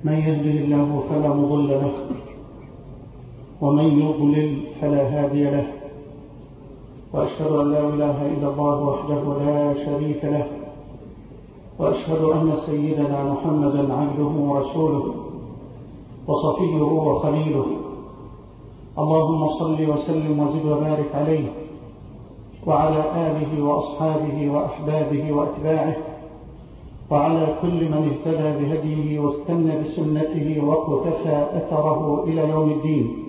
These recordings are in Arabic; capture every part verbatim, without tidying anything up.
من يهده الله فلا مضل له ومن يضلل فلا هادي له، وأشهد أن لا إله إلا الله وحده لا شريك له، وأشهد أن سيدنا محمدا عبده ورسوله وصفيه وخليله. اللهم صل وسلم وزد وبارك عليه وعلى آله وأصحابه وأحبابه وأتباعه وعلى كل من اهتدى بهديه واستنى بسنته واقتفى أثره إلى يوم الدين.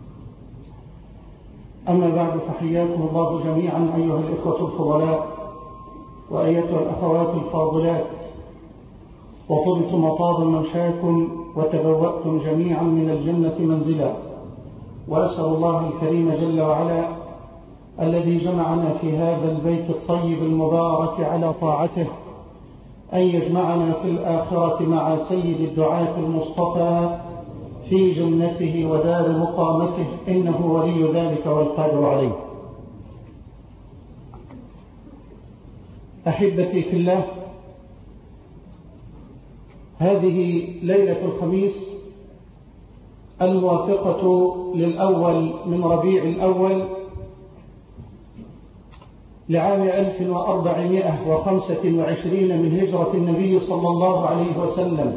أما بعد، فحياكم الله جميعا أيها الإخوة الفضلاء وأيتها الأخوات الفاضلات، وطبتم وطاب ممشاكم وتبوأتم جميعا من الجنة منزلا. وأسأل الله الكريم جل وعلا الذي جمعنا في هذا البيت الطيب المبارك على طاعته أن يجمعنا في الآخرة مع سيد الدعاة المصطفى في جنته ودار مقامته، إنه ولي ذلك والقادر عليه. أحبتي في الله، هذه ليلة الخميس الموافقة للأول من ربيع الأول لعام ألف وأربعمائة وخمسة وعشرين من هجرة النبي صلى الله عليه وسلم،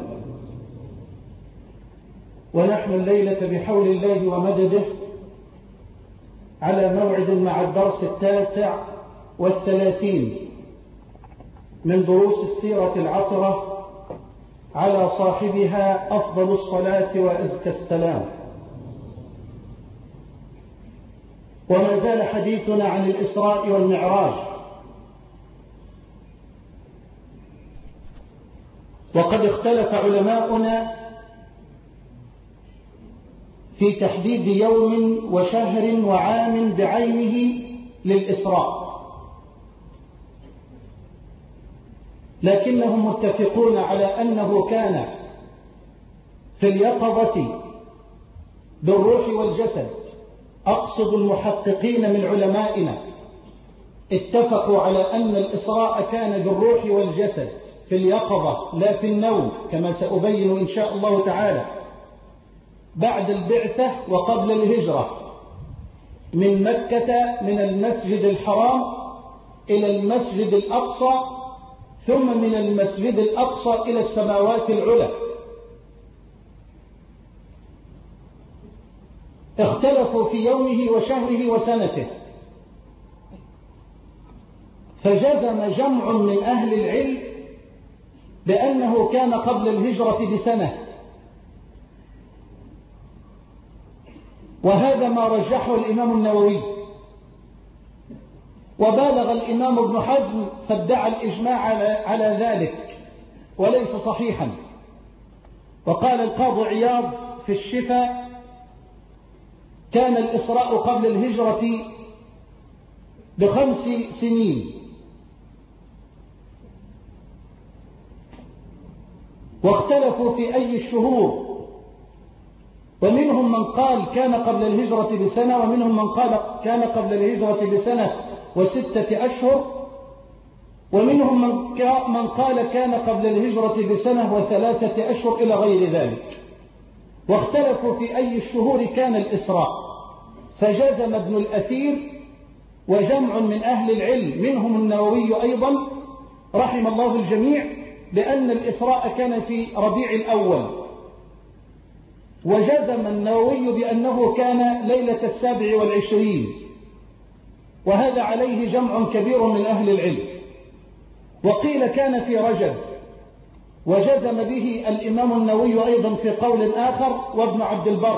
ونحن الليلة بحول الله ومدده على موعد مع الدرس التاسع والثلاثين من دروس السيرة العطرة على صاحبها أفضل الصلاة وأزكى السلام. وما زال حديثنا عن الإسراء والمعراج، وقد اختلف علماؤنا في تحديد يوم وشهر وعام بعينه للإسراء، لكنهم متفقون على أنه كان في اليقظة بالروح والجسد. أقصد المحققين من علمائنا اتفقوا على أن الإسراء كان بالروح والجسد في اليقظة لا في النوم، كما سأبين إن شاء الله تعالى، بعد البعثة وقبل الهجرة من مكة من المسجد الحرام إلى المسجد الأقصى، ثم من المسجد الأقصى إلى السماوات العلى. اختلفوا في يومه وشهره وسنته، فجزم جمع من أهل العلم بأنه كان قبل الهجرة بسنة، وهذا ما رجحه الإمام النووي. وبالغ الإمام ابن حزم فادعى الإجماع على ذلك وليس صحيحا. وقال القاضي عياض في الشفاء: كان الإسراء قبل الهجرة بخمس سنين. واختلفوا في أي الشهور، ومنهم من قال كان قبل الهجرة بسنة، ومنهم من قال كان قبل الهجرة بسنة وستة أشهر، ومنهم من قال كان قبل الهجرة بسنة وثلاثة أشهر إلى غير ذلك. واختلفوا في أي الشهور كان الإسراء، فجزم ابن الأثير وجمع من أهل العلم منهم النووي أيضا رحم الله الجميع بأن الإسراء كان في ربيع الأول، وجزم النووي بأنه كان ليلة السابع والعشرين، وهذا عليه جمع كبير من أهل العلم. وقيل كان في رجب، وجزم به الإمام النووي أيضا في قول آخر وابن عبد البر.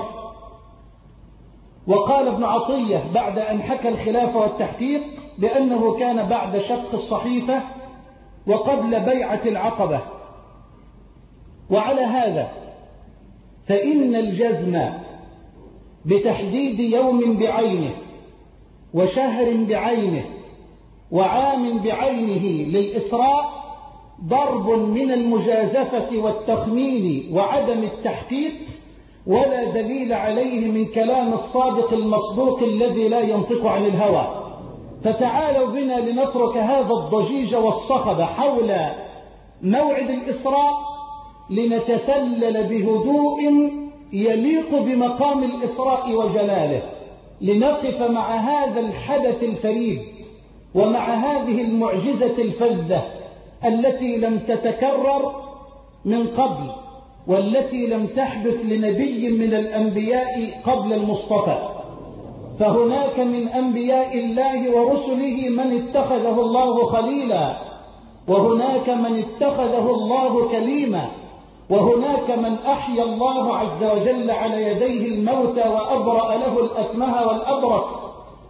وقال ابن عطية بعد أن حكى الخلاف والتحقيق بأنه كان بعد شق الصحيفة وقبل بيعة العقبة. وعلى هذا فإن الجزم بتحديد يوم بعينه وشهر بعينه وعام بعينه للإسراء ضرب من المجازفة والتخمين وعدم التحقيق، ولا دليل عليه من كلام الصادق المصدوق الذي لا ينطق عن الهوى. فتعالوا بنا لنترك هذا الضجيج والصخب حول موعد الإسراء لنتسلل بهدوء يليق بمقام الإسراء وجلاله، لنقف مع هذا الحدث الفريد ومع هذه المعجزة الفذة التي لم تتكرر من قبل، والتي لم تحدث لنبي من الأنبياء قبل المصطفى. فهناك من أنبياء الله ورسله من اتخذه الله خليلا، وهناك من اتخذه الله كليما، وهناك من أحيا الله عز وجل على يديه الموتى وأبرأ له الأكمه والأبرص.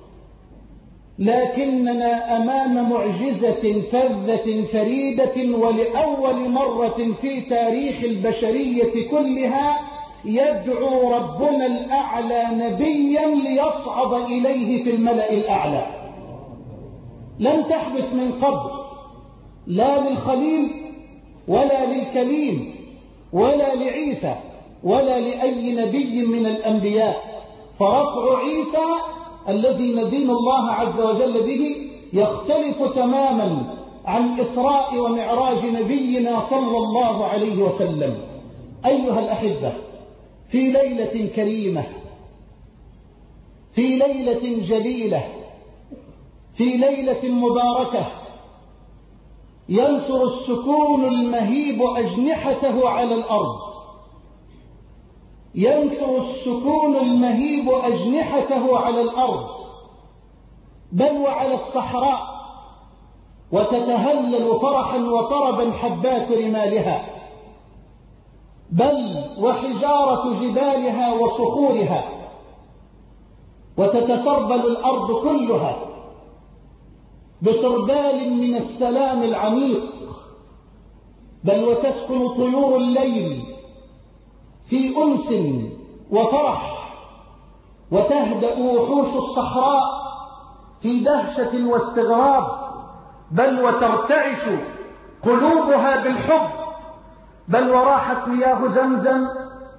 لكننا أمام معجزة فذة فريدة، ولأول مرة في تاريخ البشرية كلها يدعو ربنا الأعلى نبيا ليصعد إليه في الملأ الأعلى. لم تحدث من قبل، لا للخليل ولا للكليم ولا لعيسى ولا لأي نبي من الأنبياء. فرفع عيسى الذي ندين الله عز وجل به يختلف تماما عن إسراء ومعراج نبينا صلى الله عليه وسلم. أيها الأحبة، في ليلة كريمة، في ليلة جليلة، في ليلة مباركة، ينشر السكون المهيب أجنحته على الأرض، ينشر السكون المهيب أجنحته على الأرض بل وعلى الصحراء، وتتهلل فرحا وطربا حبات رمالها، بل وحجارة جبالها وصخورها، وتتسربل الأرض كلها بسربال من السلام العميق، بل وتسكن طيور الليل في أنس وفرح، وتهدأ وحوش الصحراء في دهشة واستغراب، بل وترتعش قلوبها بالحب، بل وراحت مياه زمزم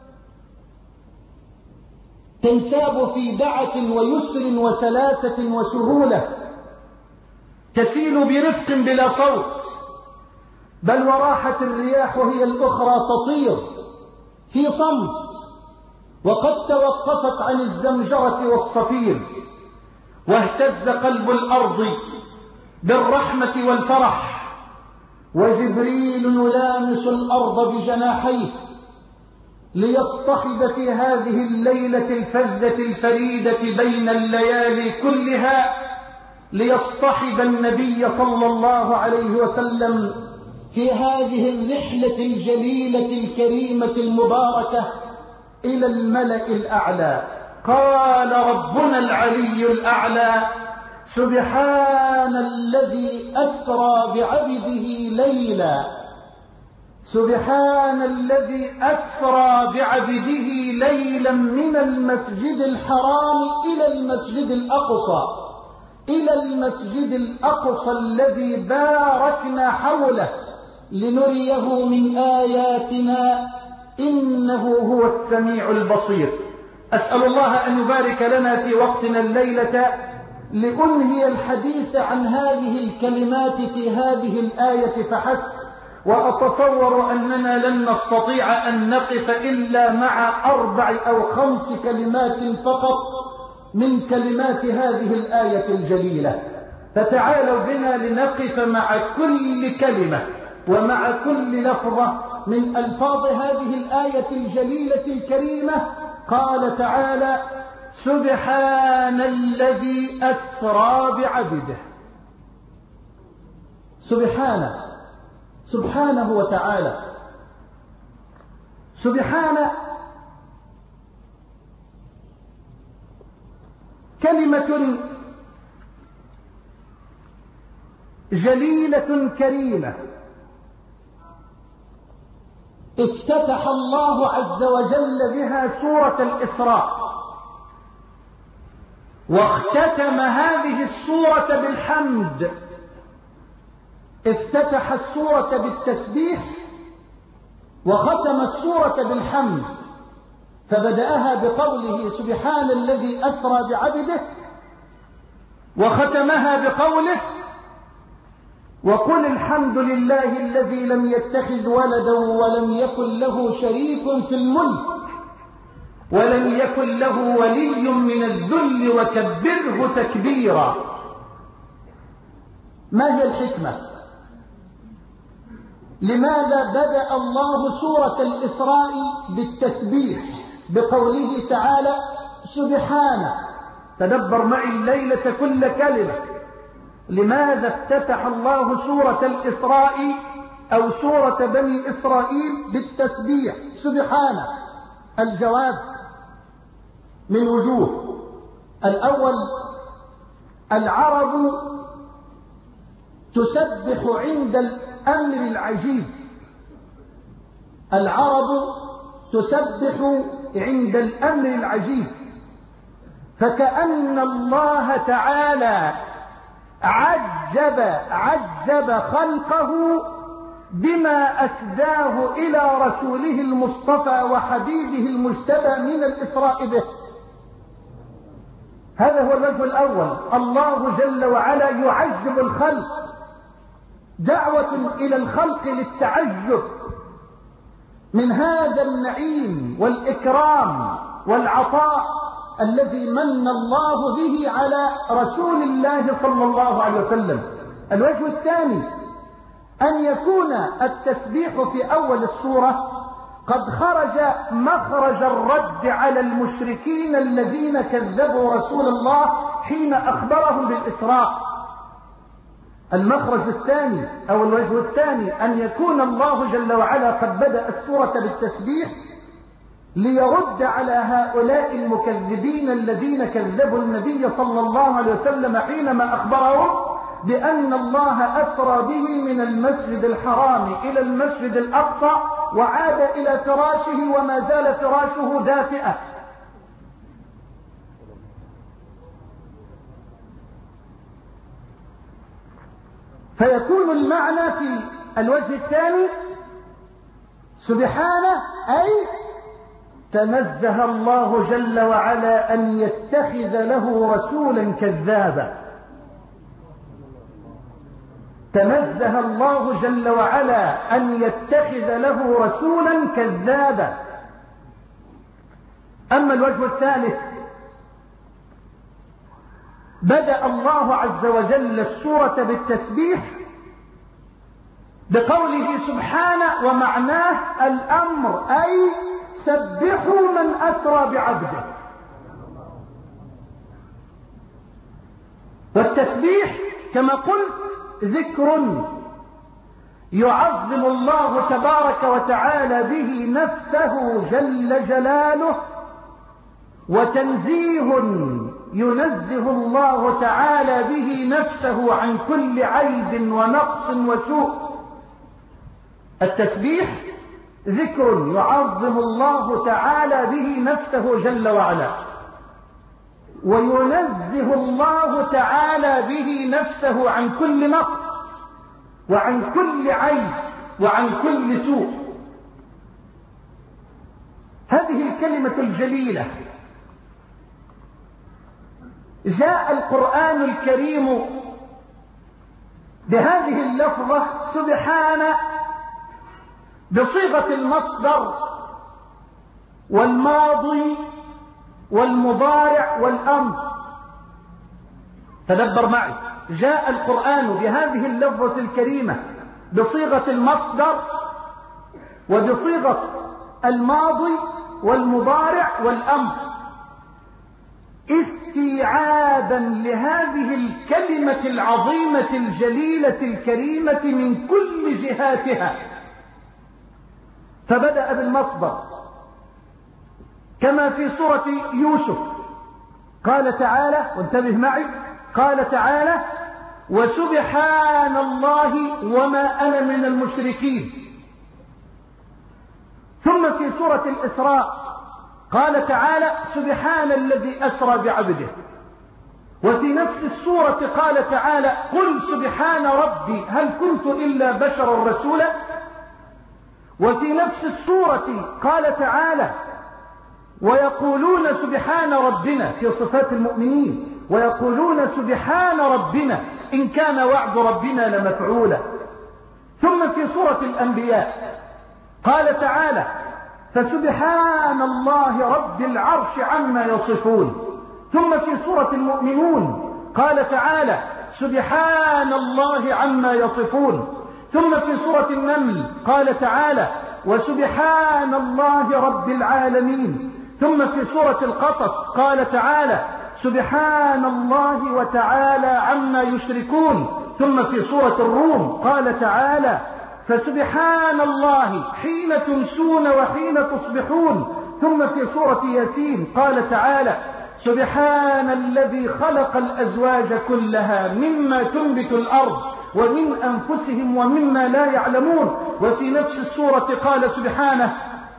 تنساب في دعة ويسر وسلاسة وسهولة، تسيل برفق بلا صوت، بل وراحت الرياح هي الأخرى تطير في صمت، وقد توقفت عن الزمجرة والصفير، واهتز قلب الأرض بالرحمة والفرح، وجبريل يلامس الأرض بجناحيه ليصطحب في هذه الليلة الفذة الفريدة بين الليالي كلها، ليصطحب النبي صلى الله عليه وسلم في هذه الرحلة الجليلة الكريمة المباركة إلى الملأ الأعلى. قال ربنا العلي الأعلى: سبحان الذي أسرى بعبده ليلا، سبحان الذي أسرى بعبده ليلا من المسجد الحرام إلى المسجد الأقصى، إلى المسجد الأقصى الذي باركنا حوله لنريه من آياتنا إنه هو السميع البصير. أسأل الله أن يبارك لنا في وقتنا الليلة لأنهي الحديث عن هذه الكلمات في هذه الآية فحسب، وأتصور أننا لن نستطيع أن نقف إلا مع أربع أو خمس كلمات فقط من كلمات هذه الآية الجليلة. فتعالوا بنا لنقف مع كل كلمة ومع كل لفظة من ألفاظ هذه الآية الجليلة الكريمة. قال تعالى: سبحان الذي أسرى بعبده. سبحانه سبحانه وتعالى. سبحانه كلمة جليلة كريمة افتتح الله عز وجل بها سورة الإسراء، واختتم هذه السورة بالحمد. افتتح السورة بالتسبيح وختم السورة بالحمد، فبدأها بقوله سبحان الذي أسرى بعبده، وختمها بقوله وقل الحمد لله الذي لم يتخذ ولدا ولم يكن له شريك في الملك ولم يكن له ولي من الذل وكبره تكبيرا. ما هي الحكمة؟ لماذا بدأ الله سورة الإسراء بالتسبيح بقوله تعالى سبحانه؟ تدبر معي الليلة كل كلمة. لماذا افتتح الله سورة الإسراء أو سورة بني إسرائيل بالتسبيح سبحانه؟ الجواب من وجوه. الأول، العرب تسبح عند الأمر العجيب. العرب تسبح عند الأمر العجيب، فكأن الله تعالى عجب عجب خلقه بما أسداه إلى رسوله المصطفى وحبيبه المجتبى من الإسراء به. هذا هو الوجه الأول. الله جل وعلا يعجب الخلق، دعوة إلى الخلق للتعجب من هذا النعيم والإكرام والعطاء الذي من الله به على رسول الله صلى الله عليه وسلم. الوجه الثاني، أن يكون التسبيح في أول السورة قد خرج مخرج الرد على المشركين الذين كذبوا رسول الله حين أخبرهم بالإسراء. المخرج الثاني أو الوجه الثاني، أن يكون الله جل وعلا قد بدأ السورة بالتسبيح ليرد على هؤلاء المكذبين الذين كذبوا النبي صلى الله عليه وسلم حينما أخبرهم بأن الله أسرى به من المسجد الحرام إلى المسجد الأقصى وعاد إلى فراشه وما زال فراشه دافئا. فيكون المعنى في الوجه الثاني سبحانه، أي تنزه الله جل وعلا أن يتخذ له رسولا كذابا. تنزه الله جل وعلا أن يتخذ له رسولا كذابا. أما الوجه الثالث، بدأ الله عز وجل السورة بالتسبيح بقوله سبحانه، ومعناه الأمر، أي سبحوا من أسرى بعبده. والتسبيح كما قلت ذكر يعظم الله تبارك وتعالى به نفسه جل جلاله، وتنزيه ينزه الله تعالى به نفسه عن كل عيب ونقص وسوء. التسبيح ذكر يعظم الله تعالى به نفسه جل وعلا، وينزه الله تعالى به نفسه عن كل نقص وعن كل عيب وعن كل سوء. هذه الكلمة الجليلة جاء القرآن الكريم بهذه اللفظة سبحانه بصيغة المصدر والماضي والمضارع والأمر. تدبر معي، جاء القرآن بهذه اللفظة الكريمة بصيغة المصدر وبصيغة الماضي والمضارع والأمر، استيعابا لهذه الكلمة العظيمة الجليلة الكريمة من كل جهاتها. فبدأ بالمصدر كما في سورة يوسف، قال تعالى، وانتبه معي، قال تعالى وسبحان الله وما أنا من المشركين. ثم في سورة الإسراء قال تعالى سبحان الذي أسرى بعبده. وفي نفس السورة قال تعالى قل سبحان ربي هل كنت إلا بشرا رسولا. وفي نفس السورة قال تعالى ويقولون سبحان ربنا في صفات المؤمنين، ويقولون سبحان ربنا إن كان وعد ربنا لمفعولا. ثم في سورة الأنبياء قال تعالى فسبحان الله رب العرش عما يصفون. ثم في سورة المؤمنون قال تعالى سبحان الله عما يصفون. ثم في سورة النمل قال تعالى وسبحان الله رب العالمين. ثم في سورة القصص قال تعالى سبحان الله وتعالى عما يشركون. ثم في سورة الروم قال تعالى فسبحان الله حين تمسون وحين تصبحون. ثم في سورة ياسين قال تعالى سبحان الذي خلق الأزواج كلها مما تنبت الأرض ومن أنفسهم ومما لا يعلمون. وفي نفس السورة قال سبحانه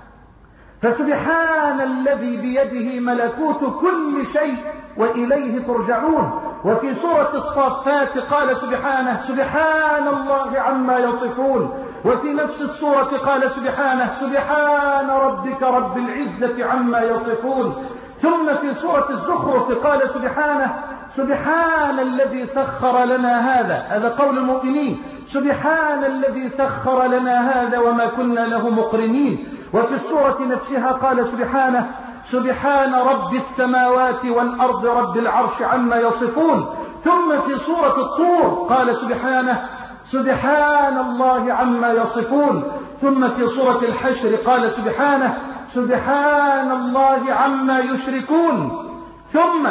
فسبحان الذي بيده ملكوت كل شيء وإليه ترجعون. وفي سورة الصافات قال سبحانه سبحان الله عما يصفون. وفي نفس السورة قال سبحانه سبحان ربك رب العزة عما يصفون. ثم في سورة الزخرف قال سبحانه سبحان الذي سخر لنا هذا، هذا قول المؤمنين، سبحان الذي سخر لنا هذا وما كنا له مقرنين. وفي السورة نفسها قال سبحانه سبحان رب السماوات والأرض رب العرش عما يصفون. ثم في سورة الطور قال سبحانه سبحان الله عما يصفون. ثم في سورة الحشر قال سبحانه سبحان الله عما يشركون. ثم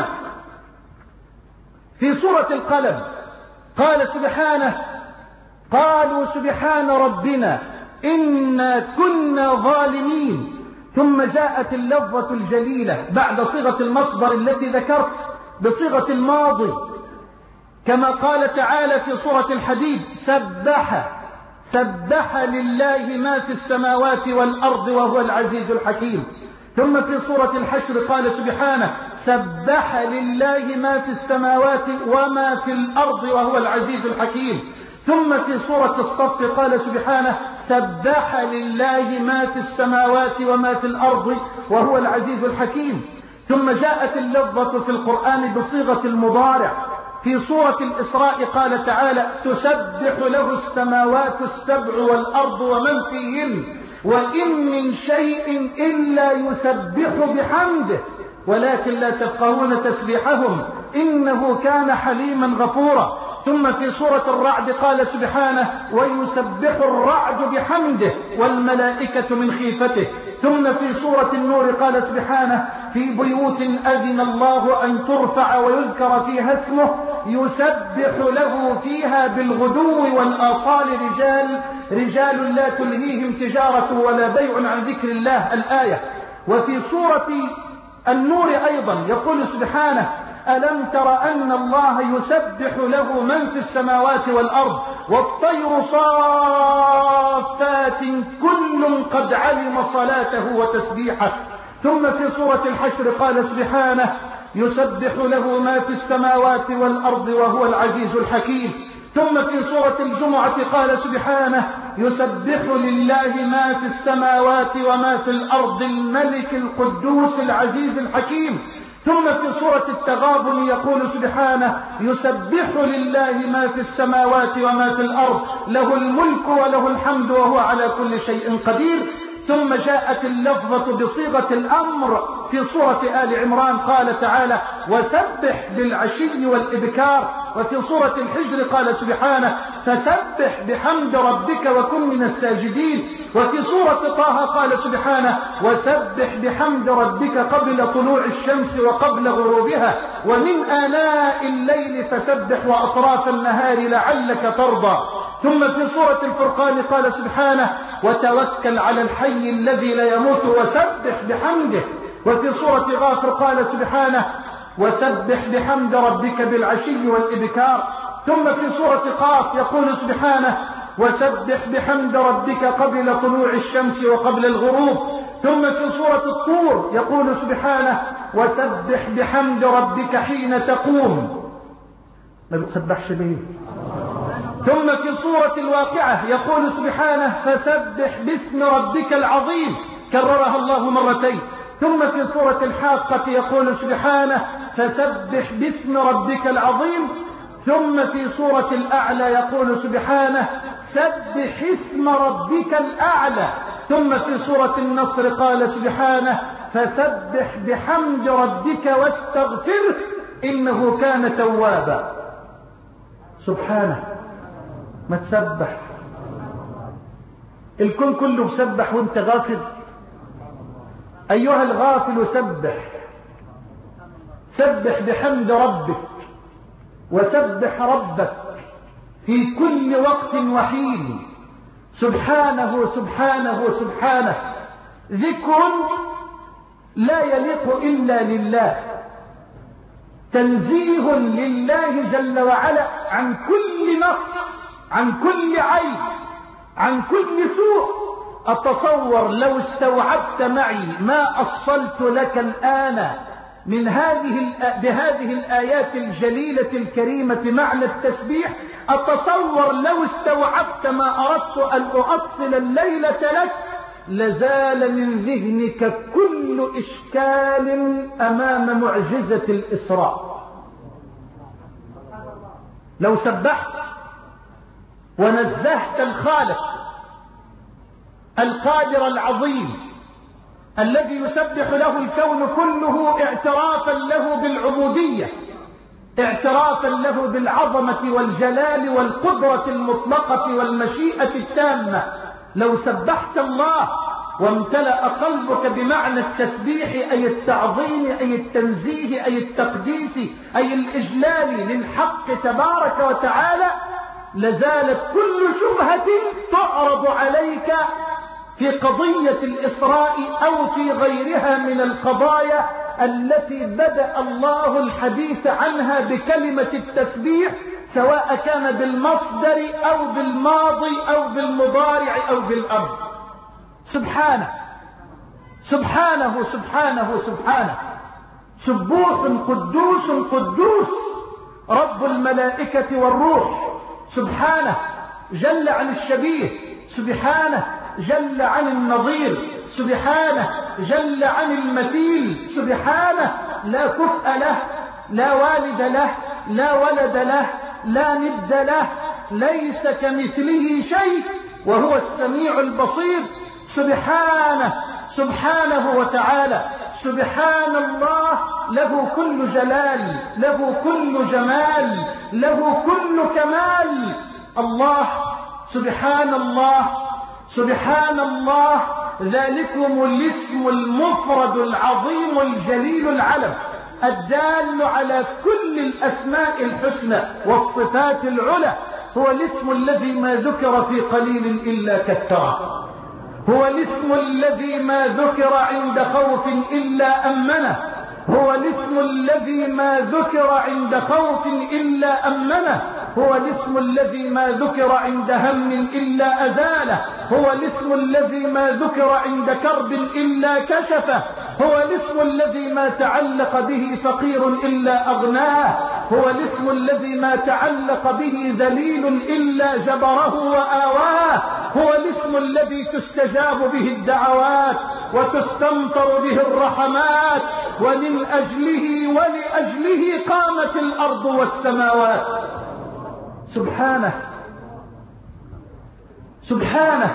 في سورة القلم قال سبحانه قالوا سبحان ربنا إنا كنا ظالمين. ثم جاءت اللفظة الجليلة بعد صيغة المصدر التي ذكرت بصيغة الماضي كما قال تعالى في سورة الحديد سبح سبح لله ما في السماوات والأرض وهو العزيز الحكيم. ثم في سورة الحشر قال سبحانه سبح لله ما في السماوات وما في الأرض وهو العزيز الحكيم. ثم في سورة الصف قال سبحانه سبح لله ما في السماوات وما في الأرض وهو العزيز الحكيم. ثم جاءت اللفظة في القرآن بصيغة المضارع في سورة الإسراء قال تعالى تسبح له السماوات السبع والأرض ومن فيهن وإن من شيء إلا يسبح بحمده ولكن لا تفقهون تسبيحهم إنه كان حليما غفورا. ثم في سورة الرعد قال سبحانه ويسبح الرعد بحمده والملائكة من خيفته. ثم في سورة النور قال سبحانه في بيوت أذن الله أن ترفع ويذكر فيها اسمه يسبح له فيها بالغدو والآصال رجال رجال لا تلهيهم تجارة ولا بيع عن ذكر الله الآية. وفي سورة النور أيضا يقول سبحانه ألم تر أن الله يسبح له من في السماوات والأرض والطير صافات كل قد علم صلاته وتسبيحه. ثم في سورة الحشر قال سبحانه يسبح له ما في السماوات والأرض وهو العزيز الحكيم. ثم في سورة الجمعة قال سبحانه يسبح لله ما في السماوات وما في الأرض الملك القدوس العزيز الحكيم. ثم في سورة التغابن يقول سبحانه يسبح لله ما في السماوات وما في الأرض له الملك وله الحمد وهو على كل شيء قدير. ثم جاءت اللفظة بصيغة الأمر في سورة آل عمران قال تعالى وسبح بالعشي والإبكار. وفي سورة الحجر قال سبحانه فسبح بحمد ربك وكن من الساجدين. وفي سورة طه قال سبحانه وسبح بحمد ربك قبل طلوع الشمس وقبل غروبها ومن آلاء الليل فسبح وأطراف النهار لعلك ترضى. ثم في سورة الفرقان قال سبحانه وتوكل على الحي الذي لا يموت وسبح بحمده. وفي سورة غافر قال سبحانه وسبح بحمد ربك بالعشي والإبكار. ثم في سورة قاف يقول سبحانه وسبح بحمد ربك قبل طلوع الشمس وقبل الغروب. ثم في سورة الطور يقول سبحانه وسبح بحمد ربك حين تقوم. ما بتسبحش ليه؟ ثم في سورة الواقعة يقول سبحانه فسبح باسم ربك العظيم كررها الله مرتين. ثم في سورة الحاقة يقول سبحانه فسبح باسم ربك العظيم ثم في سورة الأعلى يقول سبحانه سبح اسم ربك الأعلى. ثم في سورة النصر قال سبحانه فسبح بحمد ربك واستغفره إنه كان توابا. سبحانه. ما تسبح الكون كله مسبح وانت غافل. أيها الغافل سبح، سبح بحمد ربك وسبح ربك في كل وقت وحين. سبحانه سبحانه سبحانه. ذكر لا يليق إلا لله، تنزيه لله جل وعلا عن كل نقص، عن كل عيب، عن كل سوء. أتصور لو استوعبت معي ما أصلت لك الآن من هذه بهذه الآيات الجليلة الكريمة معنى التسبيح، أتصور لو استوعبت ما أردت أن أؤصل الليلة لك لزال من ذهنك كل إشكال أمام معجزة الإسراء. لو سبحت ونزهت الخالق القادر العظيم الذي يسبح له الكون كله اعترافا له بالعبودية، اعترافا له بالعظمة والجلال والقدرة المطلقة والمشيئة التامة، لو سبحت الله وامتلأ قلبك بمعنى التسبيح أي التعظيم أي التنزيه أي التقديس أي الإجلال للحق تبارك وتعالى، لزالت كل شبهة تعرض عليك في قضية الإسراء أو في غيرها من القضايا التي بدأ الله الحديث عنها بكلمة التسبيح، سواء كان بالمصدر أو بالماضي أو بالمضارع أو بالأمر. سبحانه سبحانه سبحانه سبحانه. سبوح قدوس قدوس رب الملائكة والروح. سبحانه جل عن الشبيه، سبحانه جل عن النظير، سبحانه جل عن المثيل، سبحانه لا كفء له، لا والد له، لا ولد له، لا ند له، ليس كمثله شيء وهو السميع البصير. سبحانه سبحانه وتعالى. سبحان الله له كل جلال، له كل جمال، له كل كمال. الله سبحان الله سبحان الله. ذلكم الاسم المفرد العظيم الجليل العلم الدال على كل الأسماء الحسنى والصفات العلى. هو الاسم الذي ما ذكر في قليل إلا كثره، هو الاسم الذي ما ذكر عند خوف إلا أمنه، هو الاسم الذي ما ذكر عند خوف إلا أمنه، هو الاسم الذي ما ذكر عند هم إلا أزاله، هو الاسم الذي ما ذكر عند كرب إلا كشفه، هو الاسم الذي ما تعلق به فقير إلا أغناه، هو الاسم الذي ما تعلق به ذليل إلا جبره وآواه، هو الاسم الذي تستجاب به الدعوات وتستمطر به الرحمات، ومن أجله ولأجله قامت الأرض والسماوات. سبحانه سبحانه.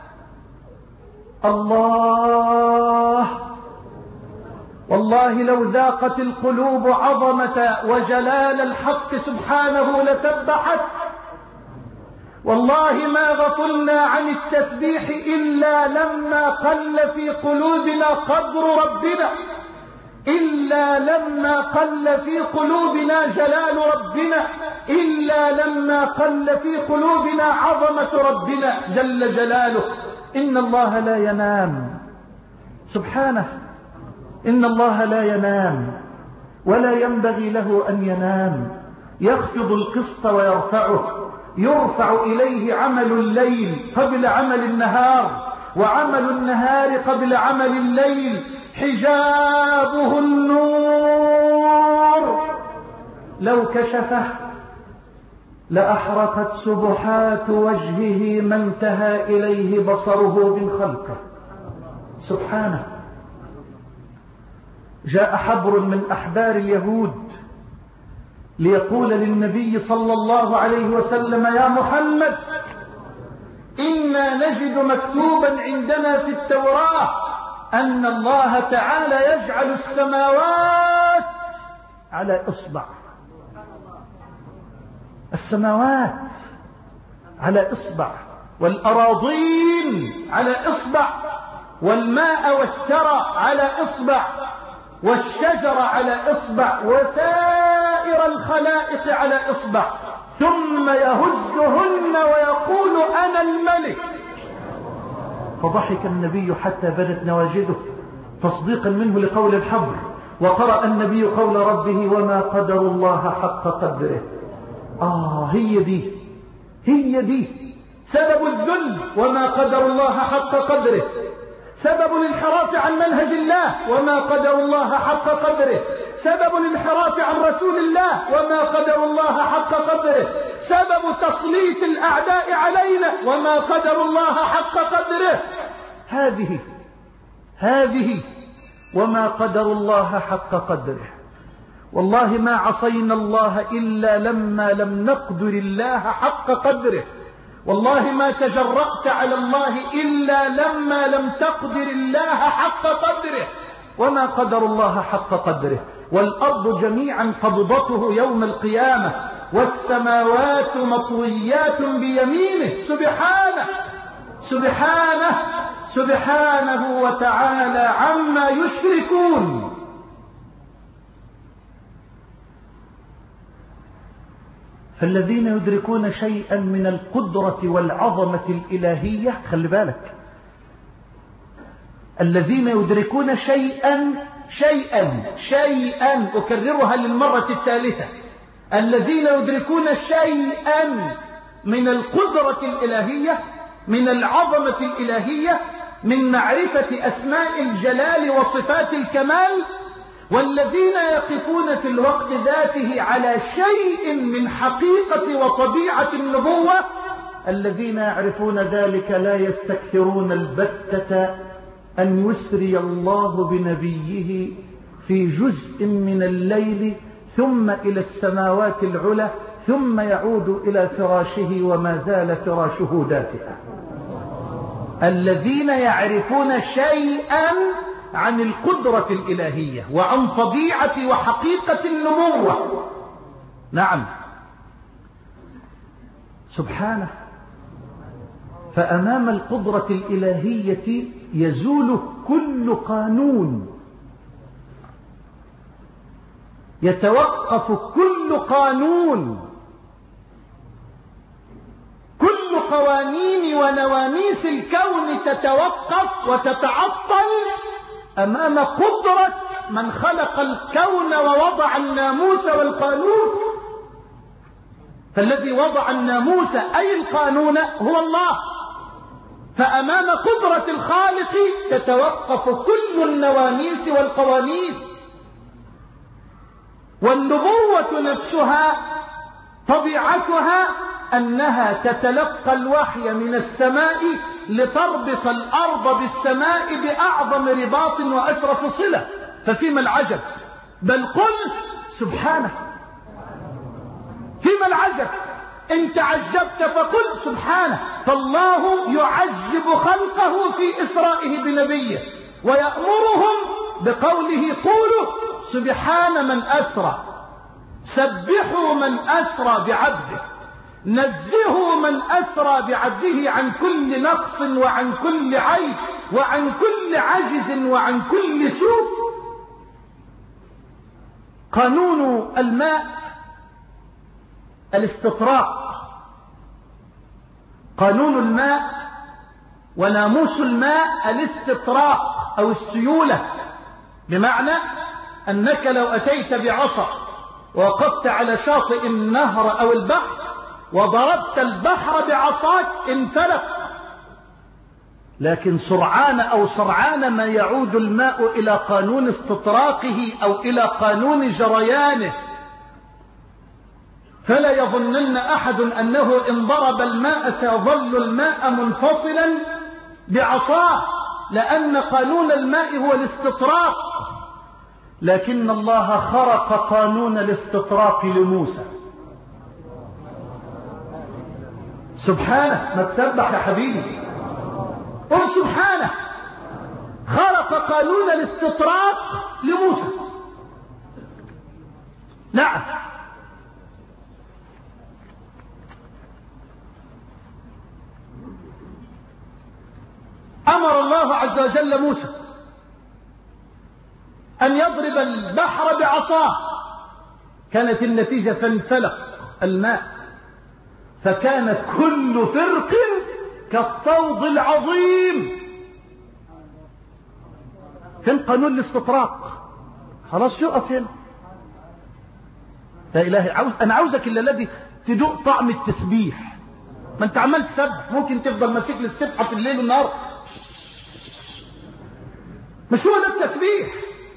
الله والله لو ذاقت القلوب عظمة وجلال الحق سبحانه لسبحت. والله ما غفلنا عن التسبيح إلا لما قل في قلوبنا قدر ربنا، إلا لما قل في قلوبنا جلال ربنا، إلا لما قل في قلوبنا عظمة ربنا جل جلاله. إن الله لا ينام سبحانه، إن الله لا ينام ولا ينبغي له أن ينام، يخفض القسط ويرفعه، يرفع إليه عمل الليل قبل عمل النهار، وعمل النهار قبل عمل الليل، حجابه النور، لو كشفه لأحرقت سبحات وجهه ما انتهى إليه بصره من خلقه. سبحانه. جاء حبر من أحبار اليهود ليقول للنبي صلى الله عليه وسلم: يا محمد، إنا نجد مكتوبا عندنا في التوراة أن الله تعالى يجعل السماوات على إصبع. السماوات على إصبع، والأراضين على إصبع، والماء والثرى على إصبع، والشجر على إصبع، وسائر الخلائق على إصبع، ثم يهزهن ويقول: أنا الملك. فضحك النبي حتى بدت نواجذه تصديقا منه لقول الحبر، وقرأ النبي قول ربه: وما قدر الله حق قدره. آه هي دي هي دي سبب الذل، وما قدر الله حق قدره. سبب الانحراف عن منهج الله، وما قدر الله حق قدره. سبب الانحراف عن رسول الله، وما قدر الله حق قدره. سبب تسليط الأعداء علينا، وما قدر الله حق قدره. هذه هذه وما قدر الله حق قدره. والله ما عصينا الله إلا لما لم نقدر الله حق قدره. والله ما تجرأت على الله إلا لما لم تقدر الله حق قدره. وما قدر الله حق قدره. والأرض جميعا قبضته يوم القيامة، والسماوات مطويات بيمينه. سبحانه سبحانه سبحانه وتعالى عما يشركون. فالذين يدركون شيئا من القدرة والعظمة الإلهية، خلي بالك، الذين يدركون شيئا شيئا شيئا أكررها للمرة الثالثة، الذين يدركون شيئا من القدرة الإلهية، من العظمة الإلهية، من معرفة أسماء الجلال وصفات الكمال، والذين يقفون في الوقت ذاته على شيء من حقيقة وطبيعة النبوة. الذين يعرفون ذلك لا يستكثرون البتة أن يسري الله بنبيه في جزء من الليل ثم إلى السماوات العلى ثم يعود إلى فراشه وما زال فراشه دافئا. الذين يعرفون شيئا عن القدرة الإلهية وعن طبيعة وحقيقة النبوة. نعم سبحانه. فأمام القدرة الإلهية يزول كل قانون، يتوقف كل قانون، كل قوانين ونواميس الكون تتوقف وتتعطل أمام قدرة من خلق الكون ووضع الناموس والقانون. فالذي وضع الناموس أي القانون هو الله. فأمام قدرة الخالق تتوقف كل النواميس والقوانين. والنبوة نفسها طبيعتها أنها تتلقى الوحي من السماء لتربط الأرض بالسماء بأعظم رباط وأشرف صلة. ففيما العجب؟ بل قل سبحانه. فيما العجب؟ إن تعجبت فقل سبحانه. فالله يعجب خلقه في إسرائه بنبيه ويأمرهم بقوله: قولوا سبحان من أسرى، سبحوا من أسرى بعبده، نزهوا من أسرى بعبده عن كل نقص وعن كل عيب وعن كل عجز وعن كل سوء. قانون الماء الاستطراق. قانون الماء وناموس الماء الاستطراق أو السيولة، بمعنى أنك لو أتيت بعصا ووقفت على شاطئ النهر أو البحر وضربت البحر بعصاك انفلق، لكن سرعان أو سرعان ما يعود الماء إلى قانون استطراقه أو إلى قانون جريانه. فلا يظنن أحد أنه إن ضرب الماء سيظل الماء منفصلا بعصاه، لأن قانون الماء هو الاستطراق. لكن الله خرق قانون الاستطراق لموسى. سبحانه، ما تسبح يا حبيبي، قل سبحانه. خرق قانون الاستطراق لموسى. نعم، أمر الله عز وجل موسى أن يضرب البحر بعصاه، كانت النتيجة فانفلق الماء، فكان كل فرق كالطود العظيم. كان قانون الاستطراق، خلاص يقف هنا. لا إله، عاوز أنا عاوزك إلا الذي تدوق طعم التسبيح. ما أنت عمال تسبح، ممكن تفضل ماسك للسبحة في الليل والنهار، مش هو ده التسبيح.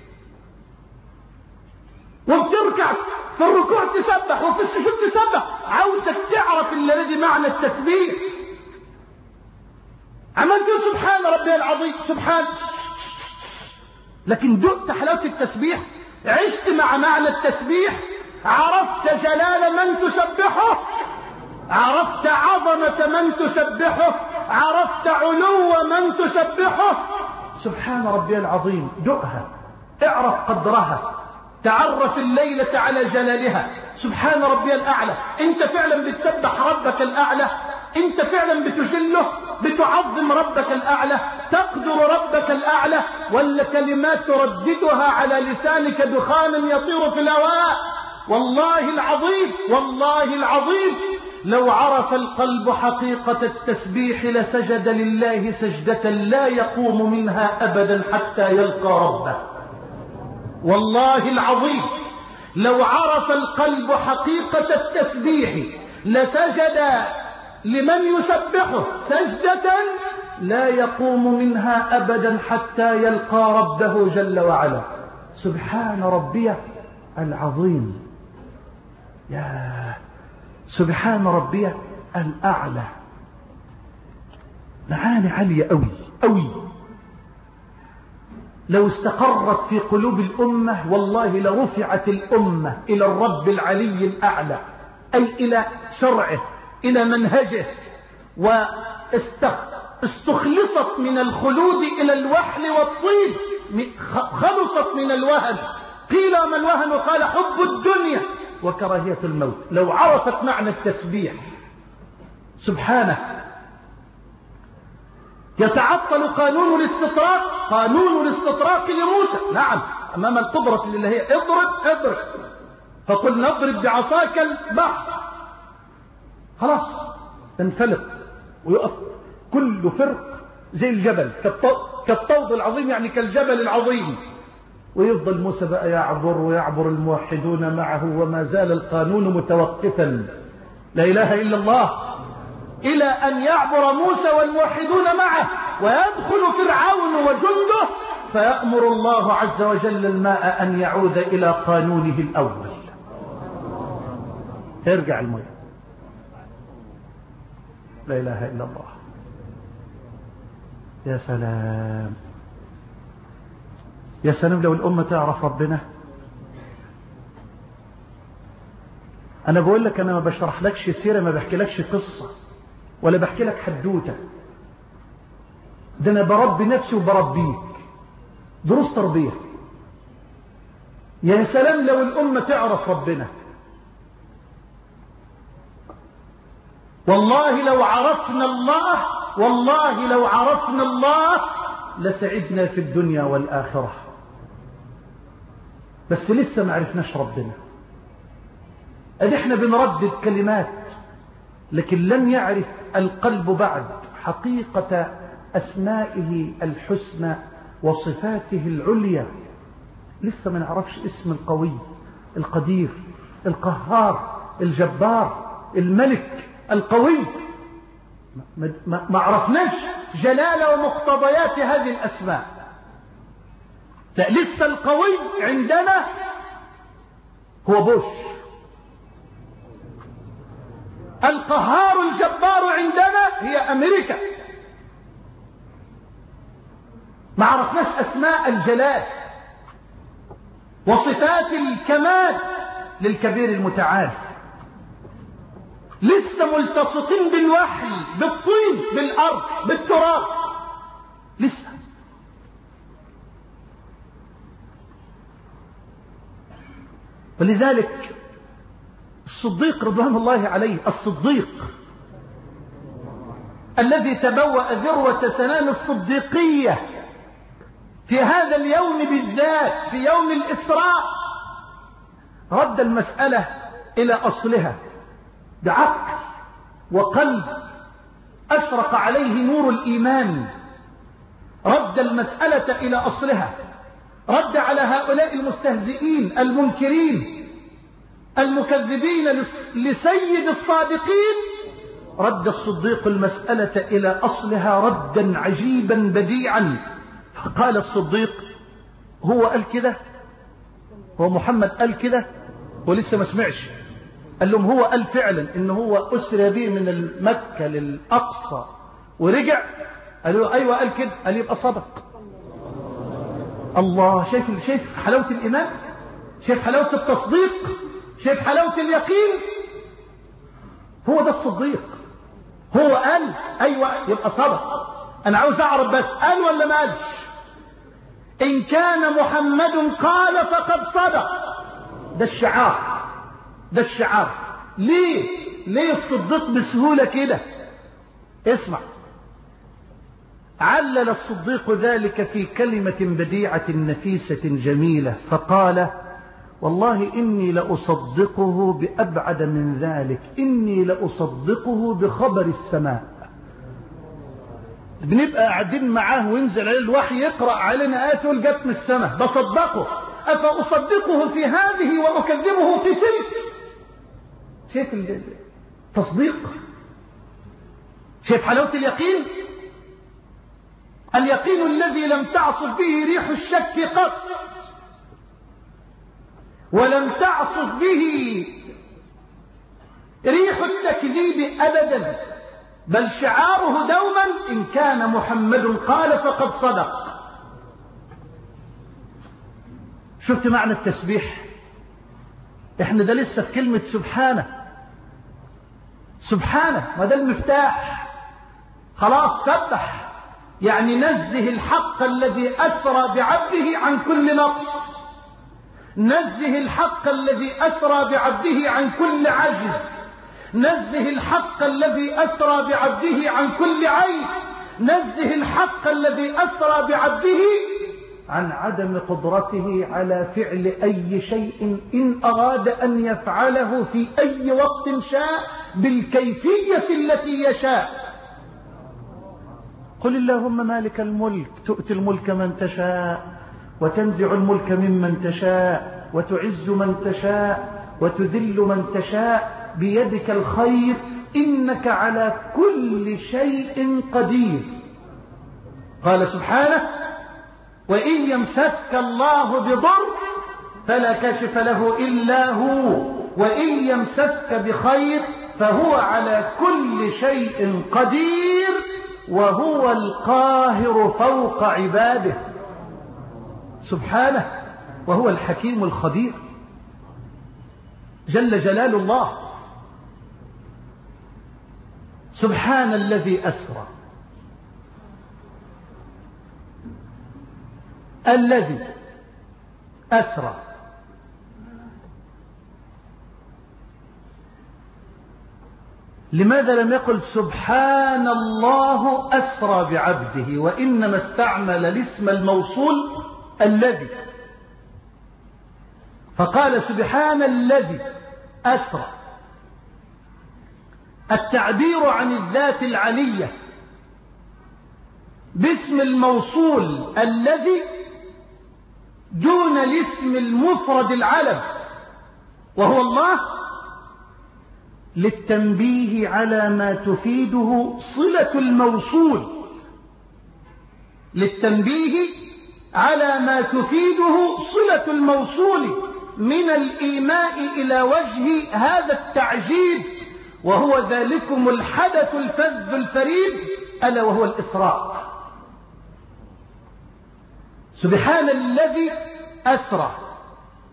وبتركع في الركوع تسبح وفي السجود تسبح. عاوزك تعرف الذي معنى التسبيح. عملت سبحان ربي العظيم، سبحان، لكن دقت حلاوة التسبيح، عشت مع معنى التسبيح، عرفت جلال من تسبحه، عرفت عظمة من تسبحه، عرفت علو من تسبحه. سبحان ربي العظيم، دقها، اعرف قدرها، تعرف الليلة على جلالها. سبحان ربي الأعلى. انت فعلا بتسبح ربك الأعلى؟ انت فعلا بتجله، بتعظم ربك الأعلى، تقدر ربك الأعلى، ولا كلمات ترددها على لسانك دخان يطير في الهواء؟ والله العظيم، والله العظيم، لو عرف القلب حقيقة التسبيح لسجد لله سجدة لا يقوم منها أبدا حتى يلقى ربه. والله العظيم، لو عرف القلب حقيقة التسبيح لسجد لمن يسبحه سجدة لا يقوم منها أبدا حتى يلقى ربه جل وعلا. سبحان ربي العظيم، يا سبحان ربي الأعلى. معاني عالية أوي أوي، لو استقرت في قلوب الأمة والله لرفعت الأمة إلى الرب العلي الأعلى، أي إلى شرعه، إلى منهجه، واستخلصت من الخلود إلى الوحل والطيب، خلصت من الوهن. قيل وما الوهن؟ قال حب الدنيا وكراهية الموت. لو عرفت معنى التسبيح سبحانه. يتعطل قانون الاستطراق، قانون الاستطراق لموسى، نعم، أمام القدرة اللي هي اضرب اضرب، فقل نضرب بعصاك البحر، خلاص تنفلق ويقف كل فرق زي الجبل، كالطود العظيم، يعني كالجبل العظيم. ويفضل موسى بقى يعبر ويعبر الموحدون معه، وما زال القانون متوقفا، لا إله إلا الله، إلى أن يعبر موسى والموحدون معه ويدخل فرعون وجنده، فيأمر الله عز وجل الماء أن يعود إلى قانونه الأول. ارجع الماء، لا إله إلا الله. يا سلام، يا سلام لو الأمة تعرف ربنا. أنا بقول لك، أنا ما بشرح لكش سيرة، ما بحكي لكش قصة، ولا بحكي لك حدوتة، ده أنا بربي نفسي وبربيك، دروس تربية. يا سلام لو الأمة تعرف ربنا، والله لو عرفنا الله، والله لو عرفنا الله لسعدنا في الدنيا والآخرة. بس لسه ما عرفناش ربنا، أدي احنا بنردد كلمات، لكن لم يعرف القلب بعد حقيقة أسمائه الحسنى وصفاته العليا. لسه ما نعرفش اسم القوي القدير القهار الجبار الملك القوي، ما عرفناش جلال ومقتضيات هذه الأسماء. لا، لسه القوي عندنا هو بوش، القهار الجبار عندنا هي أمريكا. ما عرفناش أسماء الجلال. وصفات الكمال للكبير المتعال. لسه ملتصقين بالوحي، بالطين، بالأرض، بالتراب، لسه. ولذلك الصديق رضوان الله عليه، الصديق الذي تبوأ ذروة سنام الصديقية في هذا اليوم بالذات، في يوم الإسراء، رد المسألة إلى أصلها بعقل وقلب أشرق عليه نور الإيمان. رد المسألة إلى أصلها، رد على هؤلاء المستهزئين المنكرين المكذبين لسيد الصادقين. رد الصديق المسألة إلى أصلها ردا عجيبا بديعا. قال الصديق: هو قال كده؟ هو محمد قال كده؟ ولسه ما سمعش. قال لهم هو قال فعلا إنه هو أسرى به من مكة للأقصى ورجع. قالوا له أيوة قال كده. قال يبقى صدق. الله، شايف شايف حلاوة الإيمان، شايف حلاوة التصديق، شايف حلاوة اليقين. هو ده الصديق. هو قال أيوة يبقى صدق. أنا عاوز أعرف بس قال ولا ما قالش. إن كان محمد قال فقد صدق. ده الشعار، ده الشعار. ليه ليه الصديق بسهولة كده؟ اسمع. علل الصديق ذلك في كلمة بديعة نفيسة جميلة، فقال: والله إني لأصدقه بأبعد من ذلك، إني لأصدقه بخبر السماء. بنبقى قاعدين معاه وينزل عليه الوحي يقرأ علينا آيات يقول جت من السماء، بصدقه. أفأصدقه في هذه وأكذبه في تلك؟ شايف التصديق؟ شايف حلاوة اليقين؟ اليقين الذي لم تعصف به ريح الشك قط، ولم تعصف به ريح التكذيب أبدا، بل شعاره دوما: إن كان محمد قال فقد صدق. شفت معنى التسبيح؟ احنا ده لسه في كلمة سبحانه. سبحانه، ما ده المفتاح. خلاص سبح، يعني نزه الحق الذي أسرى بعبده عن كل نقص، نزه الحق الذي أسرى بعبده عن كل عجز، نزه الحق الذي أسرى بعبده عن كل عيب، نزه الحق الذي أسرى بعبده عن عدم قدرته على فعل أي شيء إن أراد أن يفعله في أي وقت شاء بالكيفية التي يشاء. قل اللهم مالك الملك تؤتي الملك من تشاء وتنزع الملك ممن تشاء وتعز من تشاء وتذل من تشاء بيدك الخير إنك على كل شيء قدير. قال سبحانه: وإن يمسسك الله بضر فلا كاشف له إلا هو، وإن يمسسك بخير فهو على كل شيء قدير، وهو القاهر فوق عباده سبحانه، وهو الحكيم الخبير جل جلال الله. سبحان الذي أسرى، الذي أسرى. لماذا لم يقل سبحان الله أسرى بعبده، وإنما استعمل الاسم الموصول الذي، فقال سبحان الذي أسرى. التعبير عن الذات العلية باسم الموصول الذي دون الاسم المفرد العلم وهو الله، للتنبيه على ما تفيده صلة الموصول، للتنبيه على ما تفيده صلة الموصول من الإيماء إلى وجه هذا التعجيب، وهو ذلكم الحدث الفذ الفريد ألا وهو الإسراء. سبحان الذي أسرى.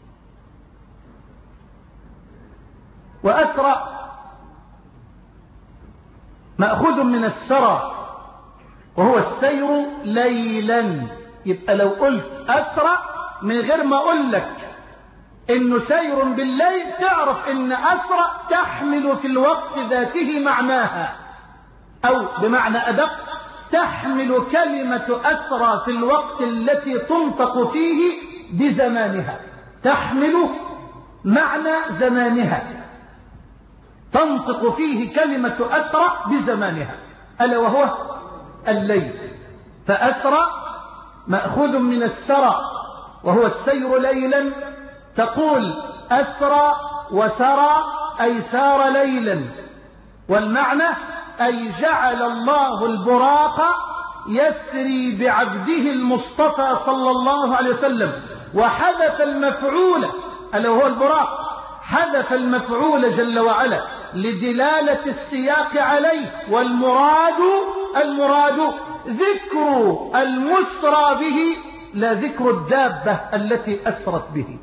وأسرى مأخوذ من السرى وهو السير ليلا. يبقى لو قلت أسرى من غير ما أقول لك إنه سير بالليل تعرف إن أسرى تحمل في الوقت ذاته معناها، أو بمعنى أدق تحمل كلمة أسرى في الوقت التي تنطق فيه بزمانها، تحمل معنى زمانها، تنطق فيه كلمة أسرى بزمانها، ألا وهو الليل. فأسرى مأخوذ من السرى وهو السير ليلا، تقول أسرى وسرى أي سار ليلا، والمعنى أي جعل الله البراق يسري بعبده المصطفى صلى الله عليه وسلم، وحذف المفعول ألا وهو البراق، حذف المفعول جل وعلا لدلالة السياق عليه، والمراد المراد ذكر المسرى به لا ذكر الدابة التي أسرت به.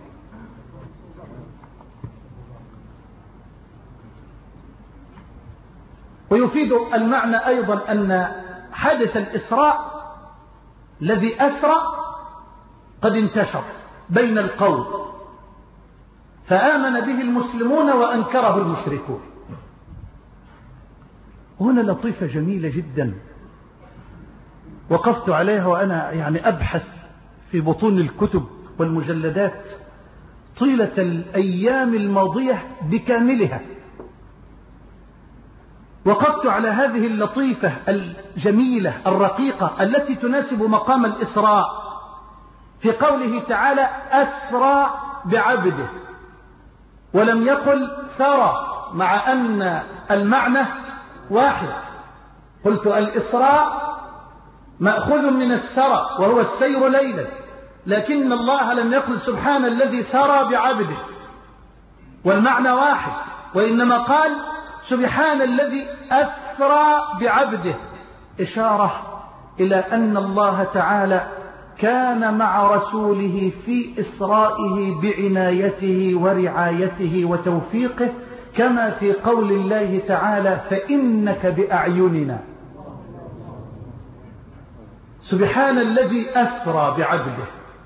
ويفيد المعنى أيضا أن حادث الإسراء الذي أسرى قد انتشر بين القوم، فآمن به المسلمون وأنكره المشركون. هنا لطيفة جميلة جدا وقفت عليها وأنا يعني أبحث في بطون الكتب والمجلدات طيلة الأيام الماضية بكاملها. وقفت على هذه اللطيفة الجميلة الرقيقة التي تناسب مقام الإسراء في قوله تعالى أسرى بعبده، ولم يقل سرى، مع أن المعنى واحد. قلت الإسراء مأخوذ من السرى وهو السير ليلا، لكن الله لم يقل سبحان الذي سرى بعبده، والمعنى واحد، وإنما قال سبحان الذي أسرى بعبده، إشارة إلى أن الله تعالى كان مع رسوله في إسرائه بعنايته ورعايته وتوفيقه، كما في قول الله تعالى فإنك بأعيننا. سبحان الذي أسرى بعبده.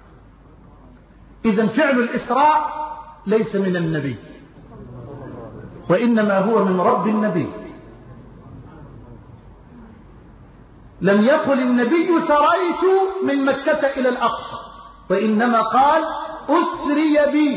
إذن فعل الإسراء ليس من النبي، وإنما هو من رب النبي. لم يقل النبي سريت من مكة إلى الأقصى، وإنما قال أسري بي.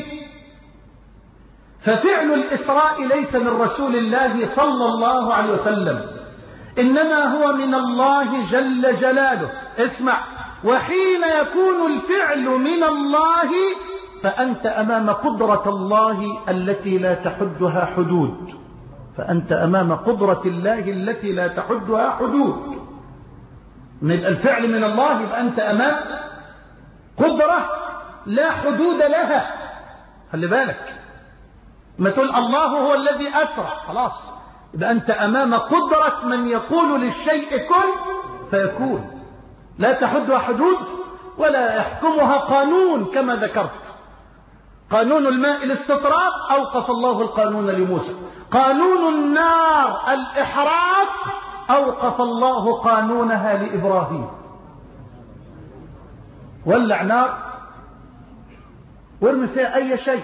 ففعل الإسراء ليس من رسول الله صلى الله عليه وسلم، إنما هو من الله جل جلاله. اسمع، وحين يكون الفعل من الله فأنت أمام قدرة الله التي لا تحدها حدود، فأنت أمام قدرة الله التي لا تحدها حدود. من الفعل من الله يبقى أنت أمام قدرة لا حدود لها. خلي بالك، ما تقول الله هو الذي أسرى خلاص، يبقى أنت أمام قدرة من يقول للشيء كن فيكون، لا تحدها حدود ولا يحكمها قانون. كما ذكرت قانون الماء الاستطراق أوقف الله القانون لموسى، قانون النار الإحراق أوقف الله قانونها لإبراهيم. ولع نار وارمي فيها أي شيء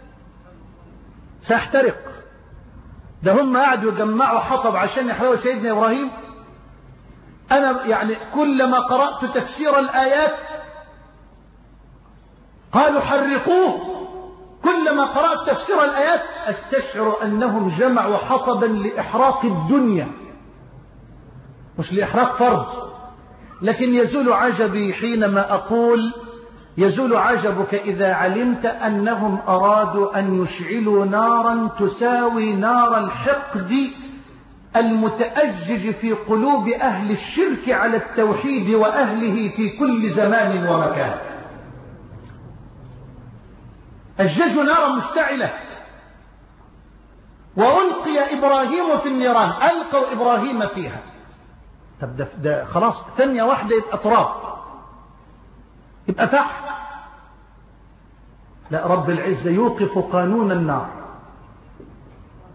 سيحترق. ده هم قعدوا يجمعوا حطب عشان يحرقوا سيدنا إبراهيم. أنا يعني كلما قرأت تفسير الآيات قالوا حرقوه، كلما قرأت تفسير الآيات أستشعر أنهم جمعوا حطبا لإحراق الدنيا مش لإحراق فرد. لكن يزول عجبي حينما أقول يزول عجبك إذا علمت أنهم أرادوا أن يشعلوا نارا تساوي نار الحقد المتأجج في قلوب أهل الشرك على التوحيد وأهله في كل زمان ومكان. أججوا نارا مشتعلة وألقي إبراهيم في النيران، ألقوا إبراهيم فيها. طب ده, ده خلاص ثانية واحدة يبقى تراب، يبقى فحم. لا، رب العزة يوقف قانون النار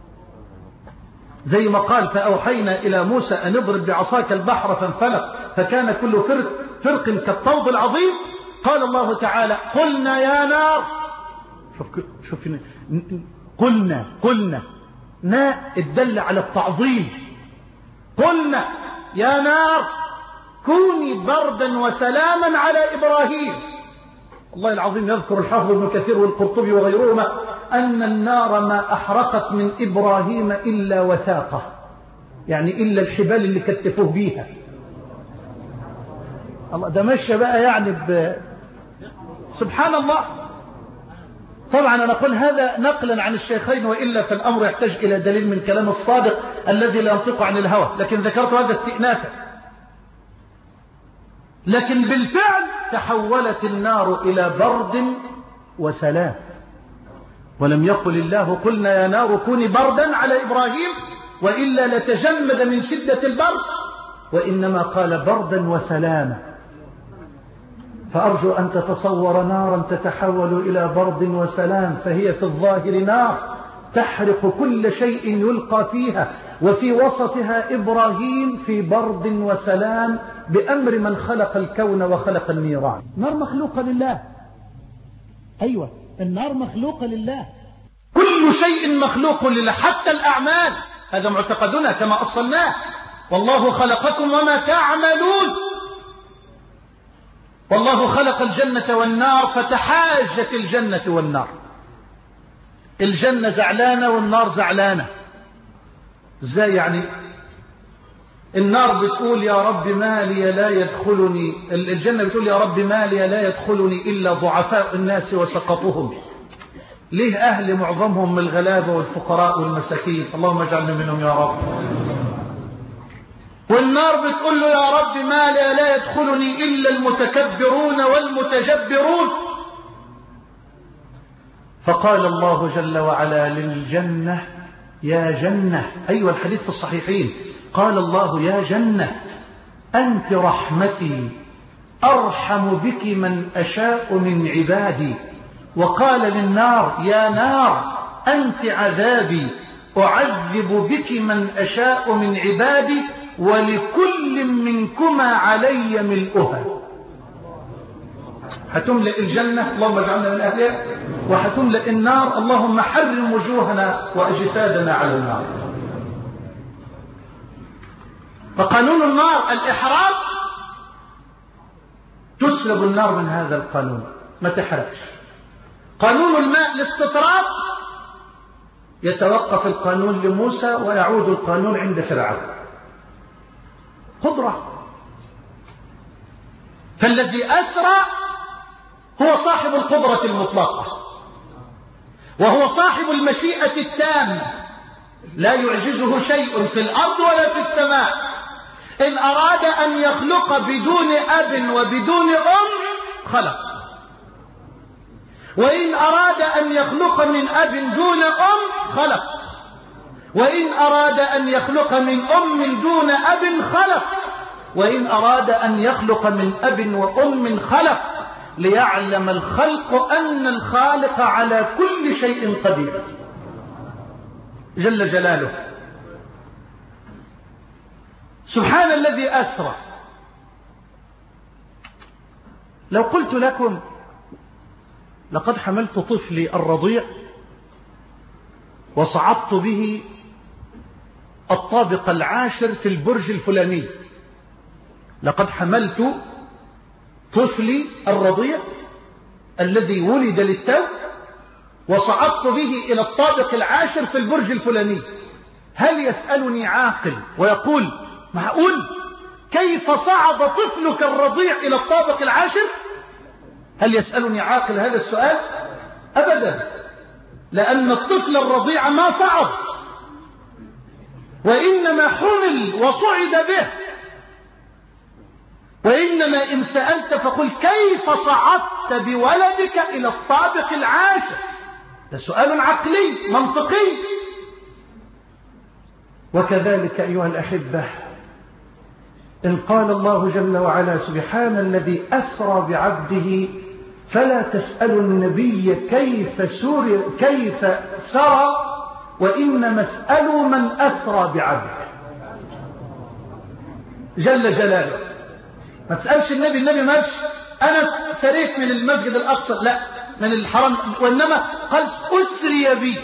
زي ما قال فأوحينا إلى موسى أن اضرب بعصاك البحر فانفلق فكان كل فرق, فرق كالطود العظيم. قال الله تعالى قلنا يا نار، شوف شوف قلنا قلنا ناء الدل على التعظيم. قلنا يا نار كوني بردا وسلاما على إبراهيم. الله العظيم يذكر الحافظ ابن كثير والقرطبي وغيرهما أن النار ما أحرقت من إبراهيم إلا وثاقه، يعني إلا الحبال اللي كتفوه بيها. الله ده مشى بقى يعني ب... سبحان الله. طبعا أنا أقول هذا نقلا عن الشيخين، وإلا فالأمر يحتاج إلى دليل من كلام الصادق الذي لا ينطق عن الهوى، لكن ذكرت هذا استئناسا. لكن بالفعل تحولت النار إلى برد وسلام، ولم يقل الله قلنا يا نار كوني بردا على إبراهيم وإلا لتجمد من شدة البرد، وإنما قال بردا وسلاما. فأرجو أن تتصور نارا تتحول إلى برد وسلام، فهي في الظاهر نار تحرق كل شيء يلقى فيها، وفي وسطها إبراهيم في برد وسلام بأمر من خلق الكون وخلق النيران. نار مخلوقة لله. أيوة النار مخلوقة لله، كل شيء مخلوق لله حتى الأعمال، هذا معتقدنا كما أصلناه. والله خلقكم وما تعملون. والله خلق الجنة والنار فتحاجت الجنة والنار. الجنة زعلانة والنار زعلانة. ازاي يعني؟ النار بتقول يا رب ما لي لا يدخلني، الجنة بتقول يا رب ما لي لا يدخلني إلا ضعفاء الناس وسقطهم. ليه أهل معظمهم من الغلابة والفقراء والمساكين، اللهم اجعلنا منهم يا رب. والنار بتقول له يا رب ما لي لا يدخلني إلا المتكبرون والمتجبرون. فقال الله جل وعلا للجنة يا جنة، أيوة الحديث في الصحيحين، قال الله يا جنة أنت رحمتي أرحم بك من أشاء من عبادي. وقال للنار يا نار أنت عذابي أعذب بك من أشاء من عبادي ولكل منكما علي ملؤها. هتملئ الجنة اللهم اجعلنا من أهلها، وهتملئ النار اللهم حرم وجوهنا وأجسادنا على النار. فقانون النار الإحراق، تسلب النار من هذا القانون ما تحرقش. قانون الماء الاستطراد، يتوقف القانون لموسى ويعود القانون عند فرعون. قدرة. فالذي أسرى هو صاحب القدرة المطلقة، وهو صاحب المشيئة التامة، لا يعجزه شيء في الأرض ولا في السماء. إن أراد أن يخلق بدون أب وبدون أم خلق، وإن أراد أن يخلق من أب دون أم خلق، وإن أراد أن يخلق من أم دون أب خلق، وإن أراد أن يخلق من أب وأم خلق، ليعلم الخلق أن الخالق على كل شيء قدير جل جلاله. سبحان الذي أسرى. لو قلت لكم لقد حملت طفلي الرضيع وصعدت به الطابق العاشر في البرج الفلاني، لقد حملت طفلي الرضيع الذي ولد للتو وصعدت به إلى الطابق العاشر في البرج الفلاني، هل يسألني عاقل ويقول معقول كيف صعد طفلك الرضيع إلى الطابق العاشر؟ هل يسألني عاقل هذا السؤال؟ أبدا، لأن الطفل الرضيع ما صعد، وإنما حمل وصعد به. وإنما إن سألت فقل كيف صعدت بولدك إلى الطابق العاشر؟ ده سؤال عقلي منطقي. وكذلك أيها الأحبة، إن قال الله جل وعلا سبحان الذي أسرى بعبده، فلا تسألوا النبي كيف سر كيف سرى وإنما اسألوا من أسرى بعبده جل جلاله. ما تسألش النبي، النبي ماشي أنا سريت من المسجد الأقصى، لا، من الحرم، وإنما قال أسري بي.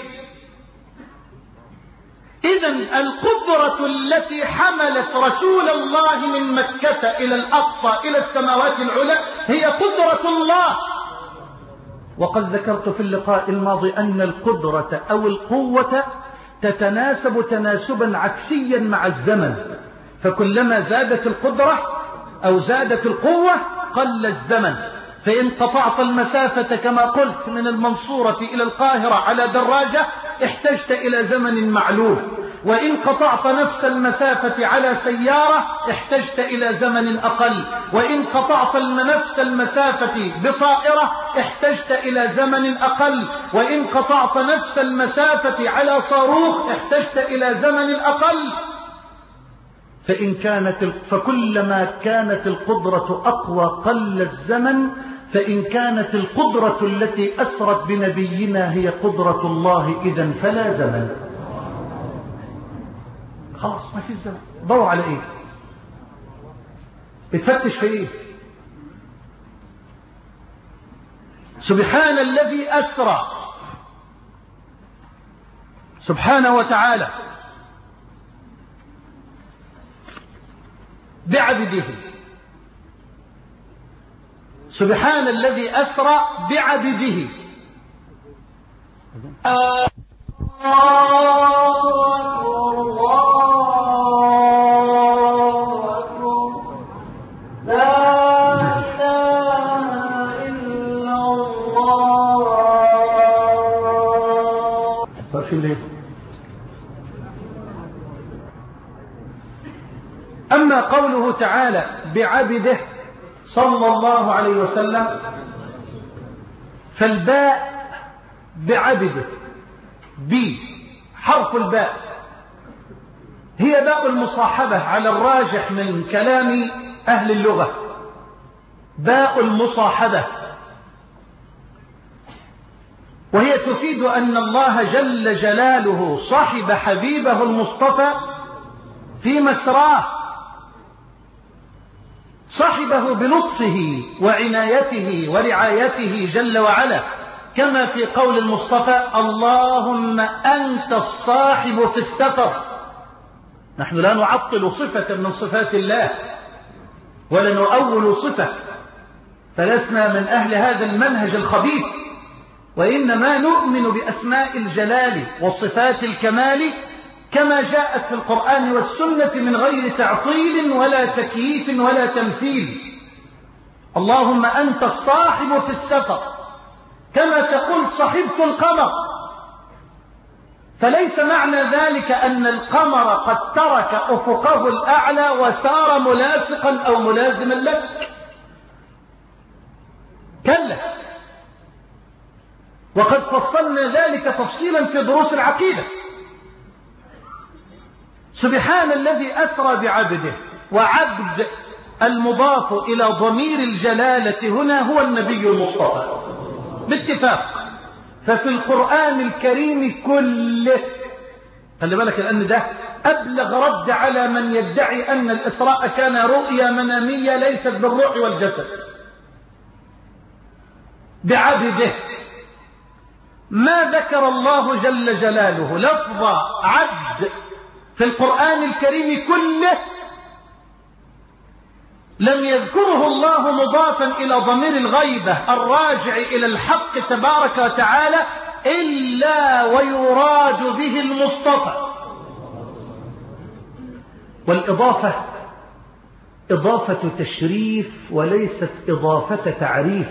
إذن القدرة التي حملت رسول الله من مكة إلى الأقصى إلى السماوات العلى هي قدرة الله. وقد ذكرت في اللقاء الماضي أن القدرة أو القوة تتناسب تناسبا عكسيا مع الزمن، فكلما زادت القدرة أو زادت القوة قل الزمن. فإن قطعت المسافة كما قلت من المنصورة إلى القاهرة على دراجة احتجت إلى زمن معلوم، وإن قطعت نفس المسافة على سيارة احتجت إلى زمن أقل، وإن قطعت نفس المسافة بطائرة احتجت إلى زمن أقل، وإن قطعت نفس المسافة على صاروخ احتجت إلى زمن أقل. فإن كانت فكلما كانت القدرة أقوى قل الزمن، فإن كانت القدرة التي أسرت بنبينا هي قدرة الله إذن فلا زمن. خلاص ما في زمن. دور على إيه؟ بتفتش في إيه؟ سبحان الذي أسرى سبحانه وتعالى بعبده. سبحان الذي أسرى بعبده. أما قوله تعالى بعبده صلى الله عليه وسلم فالباء بعبده بي حرف الباء هي باء المصاحبة على الراجح من كلام أهل اللغة، باء المصاحبة، وهي تفيد أن الله جل جلاله صحب حبيبه المصطفى في مسراه، صحبه بلطفه وعنايته ورعايته جل وعلا، كما في قول المصطفى اللهم أنت الصاحب في السفر. نحن لا نعطل صفة من صفات الله ولا نؤول صفة، فلسنا من أهل هذا المنهج الخبيث، وإنما نؤمن بأسماء الجلال وصفات الكمال كما جاءت في القرآن والسنة من غير تعطيل ولا تكييف ولا تمثيل. اللهم أنت الصاحب في السفر، كما تقول صحبت القمر، فليس معنى ذلك أن القمر قد ترك أفقه الأعلى وسار ملاصقا أو ملازما لك، كلا، وقد فصلنا ذلك تفصيلا في دروس العقيدة. سبحان الذي أسرى بعبده، وعبد المضاف إلى ضمير الجلالة هنا هو النبي المصطفى باتفاق. ففي القرآن الكريم كله، خلي بالك لأن ده أبلغ رد على من يدعي أن الإسراء كان رؤيا منامية ليست بالروح والجسد. بعبده ما ذكر الله جل جلاله لفظ عبد في القرآن الكريم كله لم يذكره الله مضافا إلى ضمير الغيبة الراجع إلى الحق تبارك وتعالى إلا ويراد به المصطفى. والإضافة إضافة تشريف وليست إضافة تعريف.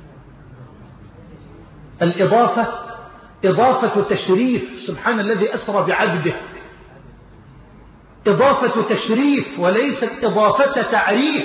الإضافة إضافة تشريف، سبحان الذي أسرى بعبده، إضافة تشريف وليست إضافة تعريف.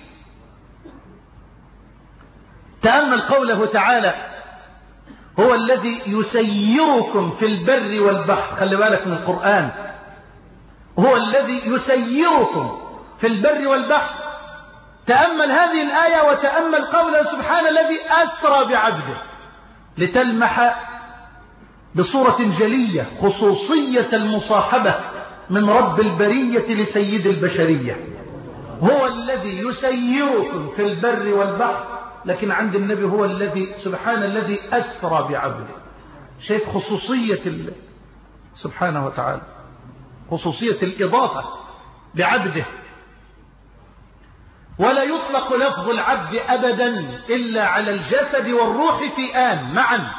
تأمل قوله تعالى هو الذي يسيركم في البر والبحر، خلي بالك من القرآن، هو الذي يسيركم في البر والبحر. تأمل هذه الآية وتأمل قوله سبحانه الذي أسرى بعبده، لتلمح بصورة جلية خصوصية المصاحبة من رب البرية لسيد البشرية. هو الذي يسيركم في البر والبحر، لكن عند النبي هو الذي سبحان الذي أسرى بعبده. شايف خصوصية الله سبحانه وتعالى، خصوصية الإضافة بعبده. ولا يطلق لفظ العبد أبدا إلا على الجسد والروح في آن معا.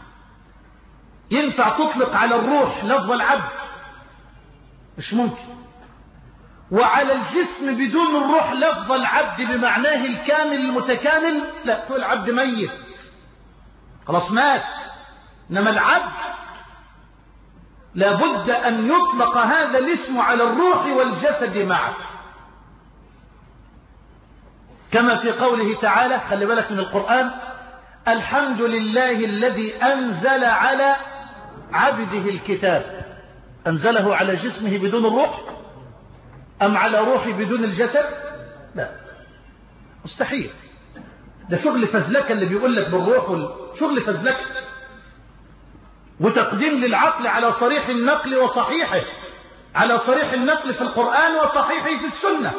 ينفع تطلق على الروح لفظ العبد؟ مش ممكن. وعلى الجسم بدون الروح لفظ العبد بمعناه الكامل المتكامل؟ لا، تقول عبد ميت خلاص مات. إنما العبد لابد أن يطلق هذا الاسم على الروح والجسد معا، كما في قوله تعالى، خلي بالك من القرآن، الحمد لله الذي أنزل على عبده الكتاب. أنزله على جسمه بدون الروح أم على روحه بدون الجسد؟ لا، مستحيل. ده شغل فزلكة اللي بيقول لك بالروح، شغل فزلكة وتقديم للعقل على صريح النقل وصحيحه، على صريح النقل في القرآن وصحيحه في السنة.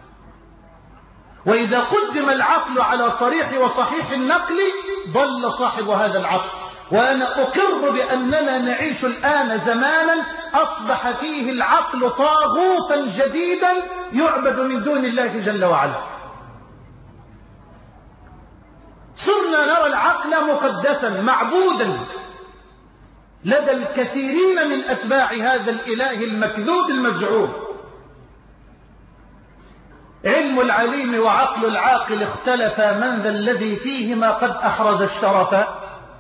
وإذا قدم العقل على صريح وصحيح النقل ضل صاحب هذا العقل. وأنا أقر بأننا نعيش الآن زمانا أصبح فيه العقل طاغوتا جديدا يعبد من دون الله جل وعلا. صرنا نرى العقل مقدسا معبودا لدى الكثيرين من أتباع هذا الإله المكذوب المزعوم. علم العليم وعقل العاقل اختلفا، من ذا الذي فيهما قد أحرز الشرف؟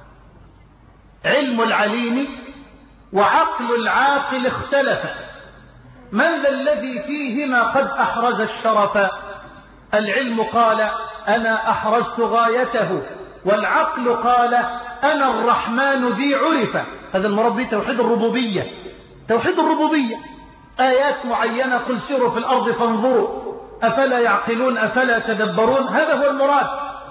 علم العليم وعقل العاقل اختلفا، من ذا الذي فيهما قد أحرز الشرف؟ العلم قال أنا أحرزت غايته، والعقل قال أنا الرحمن ذي عرفة. هذا المراد به توحيد الربوبية. توحيد الربوبية آيات معينة، قل سيروا في الأرض فانظروا أفلا يعقلون أفلا تدبرون، هذا هو المراد.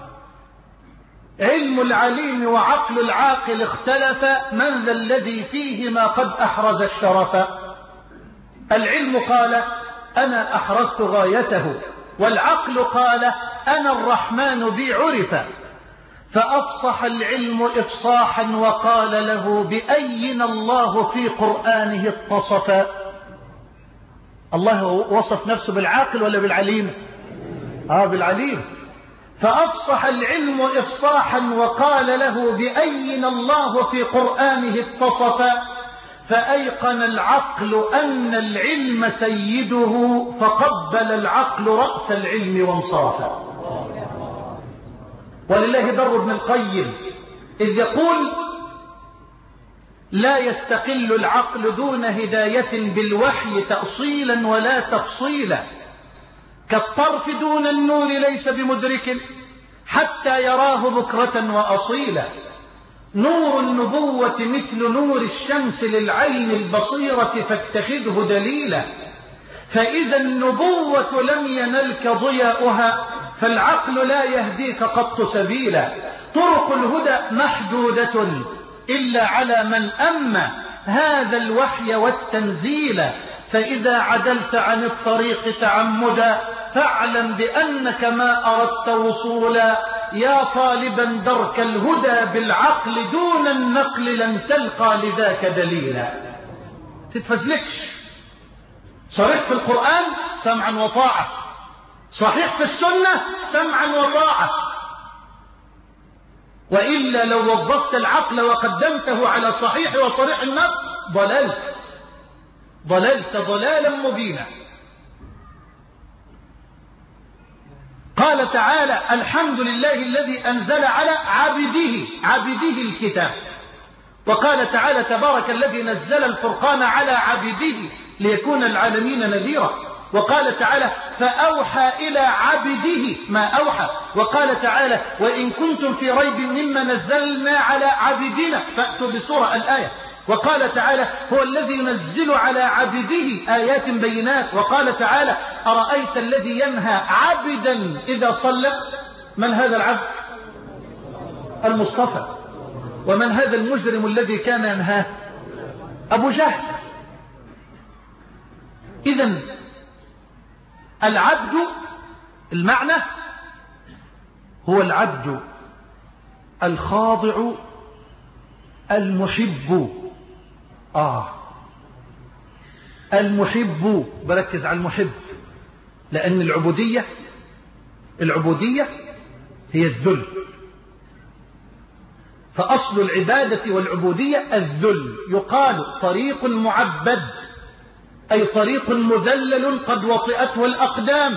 علم العليم وعقل العاقل اختلف، من ذا الذي فيهما قد أحرز الشرف؟ العلم قال أنا أحرزت غايته، والعقل قال أنا الرحمن ذي عرفة. فأفصح العلم إفصاحا وقال له بأين الله في قرآنه اتصف؟ الله وصف نفسه بالعاقل ولا بالعليم؟ آه بالعليم. فأفصح العلم إفصاحا وقال له بأين الله في قرآنه اتصف؟ فأيقن العقل أن العلم سيده، فقبل العقل رأس العلم وانصرف. ولله در ابن القيم إذ يقول لا يستقل العقل دون هداية بالوحي تأصيلا ولا تفصيلا، كالطرف دون النور ليس بمدرك حتى يراه بكرة وأصيلا. نور النبوة مثل نور الشمس للعين البصيرة فاتخذه دليلا، فإذا النبوة لم ينلك ضياؤها فالعقل لا يهديك قط سبيلا. طرق الهدى محدودة إلا على من أما هذا الوحي والتنزيل، فإذا عدلت عن الطريق تعمدا فاعلم بأنك ما أردت وصولا. يا طالبا درك الهدى بالعقل دون النقل لن تلقى لذاك دليلا. تتفزلكش. صريح في القرآن سمعا وطاعة، صحيح في السنة سمعا وطاعة، وإلا لو وظفت العقل وقدمته على صحيح وصريح النقل ضللت ضللت ضلالا مبينا. قال تعالى الحمد لله الذي أنزل على عبده عبده الكتاب. وقال تعالى تبارك الذي نزل الفرقان على عبده ليكون العالمين نذيرا. وقال تعالى فأوحى إلى عبده ما أوحى. وقال تعالى وإن كنتم في ريب مما نزلنا على عبدنا فأتوا بسورة الآية. وقال تعالى هو الذي ينزل على عبده آيات بينات. وقال تعالى أرأيت الذي ينهى عبدا إذا صلى؟ من هذا العبد؟ المصطفى. ومن هذا المجرم الذي كان ينهاه؟ أبو جهل. إذن العبد المعنى هو العبد الخاضع المحب. آه المحب، بركز على المحب، لأن العبودية العبودية هي الذل، فأصل العبادة والعبودية الذل. يقال طريق معبد أي طريق مذلل قد وطئته الأقدام.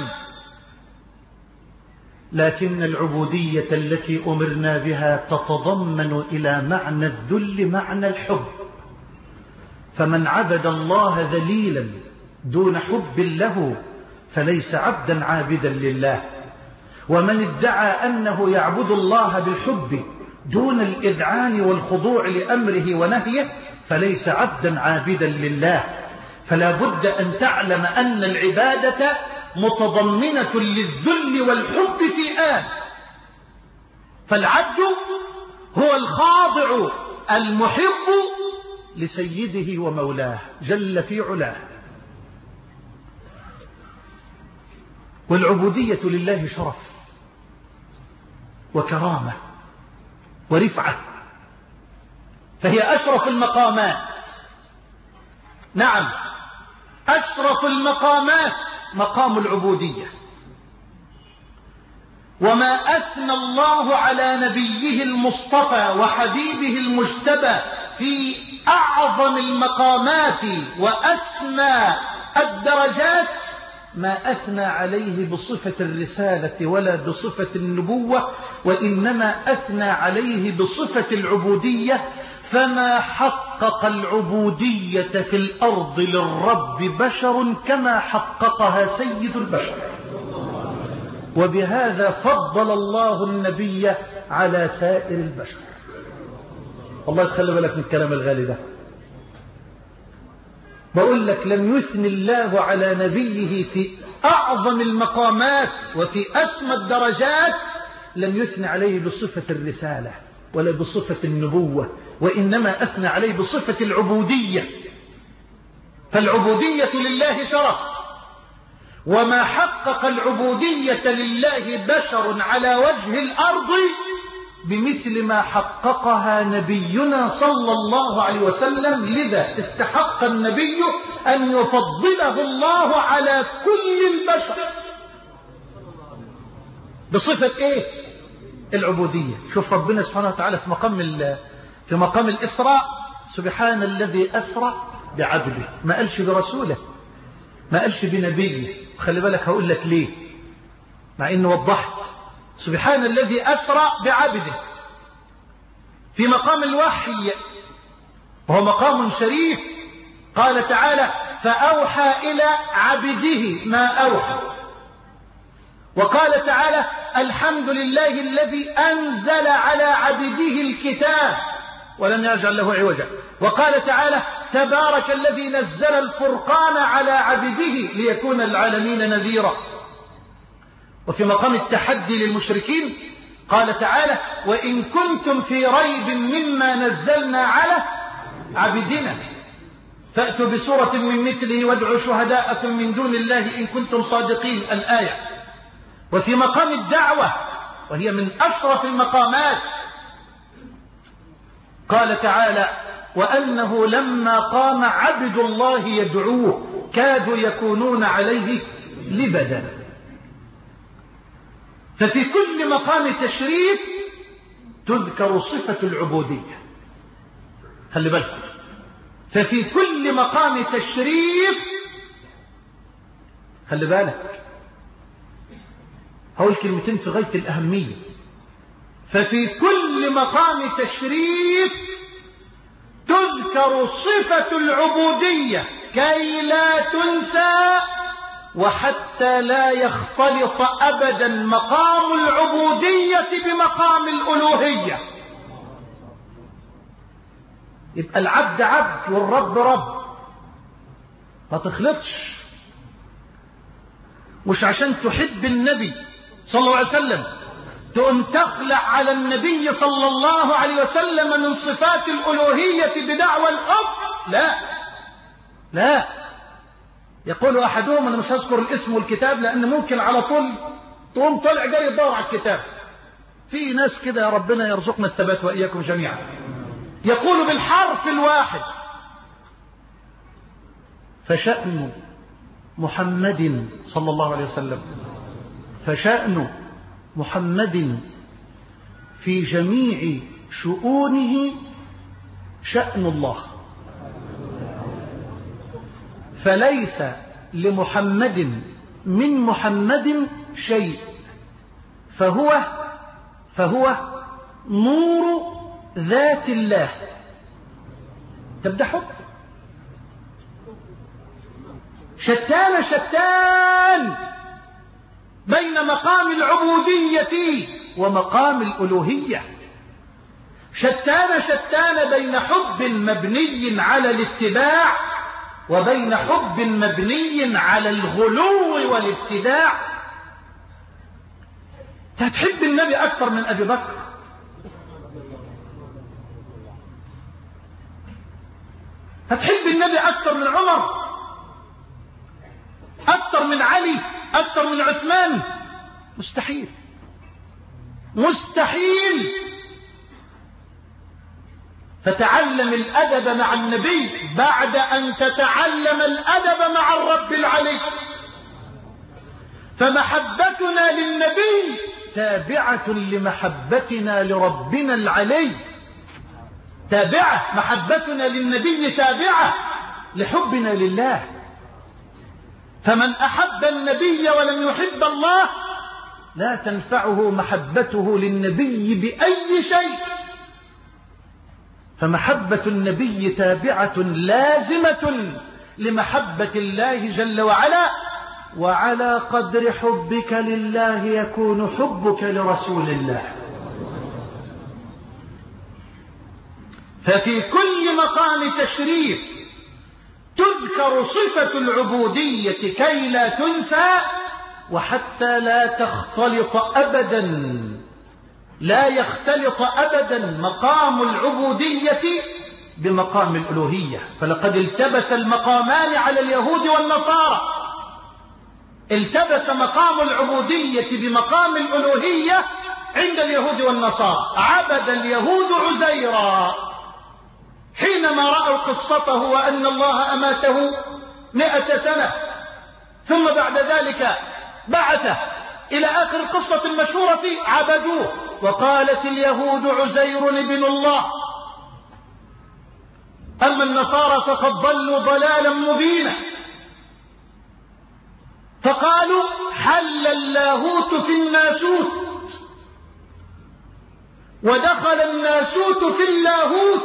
لكن العبودية التي أمرنا بها تتضمن إلى معنى الذل معنى الحب. فمن عبد الله ذليلا دون حب له فليس عبدا عابدا لله، ومن ادعى أنه يعبد الله بالحب دون الإذعان والخضوع لأمره ونهيه فليس عبدا عابدا لله. فلا بد أن تعلم أن العبادة متضمنة للذل والحب في آن. فالعبد هو الخاضع المحب لسيده ومولاه جل في علاه. والعبودية لله شرف وكرامة ورفعة، فهي أشرف المقامات. نعم، أشرف المقامات مقام العبودية. وما أثنى الله على نبيه المصطفى وحبيبه المجتبى في أعظم المقامات وأسمى الدرجات ما أثنى عليه بصفة الرسالة ولا بصفة النبوة، وإنما أثنى عليه بصفة العبودية. فما حقق العبودية في الأرض للرب بشر كما حققها سيد البشر، وبهذا فضل الله النبي على سائر البشر. الله يتخلى بالك من الكلام الغالي ده. بقول لك لم يثني الله على نبيه في أعظم المقامات وفي أسمى الدرجات، لم يثني عليه بصفة الرسالة ولا بصفة النبوة، وإنما أثنى عليه بصفة العبودية. فالعبودية لله شرف، وما حقق العبودية لله بشر على وجه الأرض بمثل ما حققها نبينا صلى الله عليه وسلم. لذا استحق النبي أن يفضله الله على كل البشر بصفة إيه؟ العبودية. شوف ربنا سبحانه وتعالى في مقام في مقام الإسراء: سبحان الذي أسرى بعبده. ما قالش برسوله، ما قالش بنبيه. خلي بالك هقول لك ليه، مع إني وضحت. سبحان الذي أسرى بعبده في مقام الوحي، وهو مقام شريف. قال تعالى: فأوحى إلى عبده ما أوحى. وقال تعالى: الحمد لله الذي أنزل على عبده الكتاب ولم يجعل له عوجا. وقال تعالى: تبارك الذي نزل الفرقان على عبده ليكون العالمين نذيرا. وفي مقام التحدي للمشركين قال تعالى: وإن كنتم في ريب مما نزلنا على عبدنا فأتوا بسورة من مثله وادعوا شهداءكم من دون الله إن كنتم صادقين. الآية. وفي مقام الدعوة وهي من أشرف المقامات قال تعالى: وأنه لما قام عبد الله يدعوه كادوا يكونون عليه لبدا. ففي كل مقام تشريف تذكر صفة العبودية. خلي بالكم، ففي كل مقام تشريف، خلي بالك هقول كلمتين في غاية الأهمية. ففي كل مقام تشريف تذكر صفة العبودية كي لا تنسى، وحتى لا يختلط أبدا مقام العبودية بمقام الألوهية. يبقى العبد عبد والرب رب، ما تخلطش. مش عشان تحب النبي صلى الله عليه وسلم تقوم تخلع على النبي صلى الله عليه وسلم من صفات الألوهية بدعوى الحب؟ لا لا. يقول أحدهم، أنا مش هذكر الاسم والكتاب لأن ممكن على طول تقوم طلع جاي يدور على الكتاب. في ناس كده يا ربنا يرزقنا الثبات وإياكم جميعا. يقول بالحرف الواحد: فشأن محمد صلى الله عليه وسلم، فشأن محمد في جميع شؤونه شأن الله، فليس لمحمد من محمد شيء، فهو فهو نور ذات الله. تبدأ حب شتان شتان بين مقام العبودية ومقام الألوهية، شتان شتان بين حب مبني على الاتباع وبين حب مبني على الغلو والابتداع. هتحب النبي أكثر من أبي بكر، هتحب النبي أكثر من عمر، أكثر من علي، أكثر من عثمان؟ مستحيل مستحيل. فتعلم الأدب مع النبي بعد أن تتعلم الأدب مع الرب العلي. فمحبتنا للنبي تابعة لمحبتنا لربنا العلي، تابعة. محبتنا للنبي تابعة لحبنا لله. فمن أحب النبي ولم يحب الله لا تنفعه محبته للنبي بأي شيء. فمحبة النبي تابعة لازمة لمحبة الله جل وعلا، وعلى قدر حبك لله يكون حبك لرسول الله. ففي كل مقام تشريف تذكر صفة العبودية كي لا تنسى، وحتى لا تختلط أبدا، لا يختلط أبدا مقام العبودية بمقام الألوهية. فلقد التبس المقامان على اليهود والنصارى، التبس مقام العبودية بمقام الألوهية عند اليهود والنصارى. عبد اليهود عزيرا حينما رأوا قصته وأن الله أماته مئة سنة، ثم بعد ذلك بعثه إلى آخر القصة المشهورة، عبدوه. وقالت اليهود عزير ابن الله، أما النصارى فقد ضلوا ضلالا مبينا. فقالوا حل اللاهوت في الناسوت ودخل الناسوت في اللاهوت،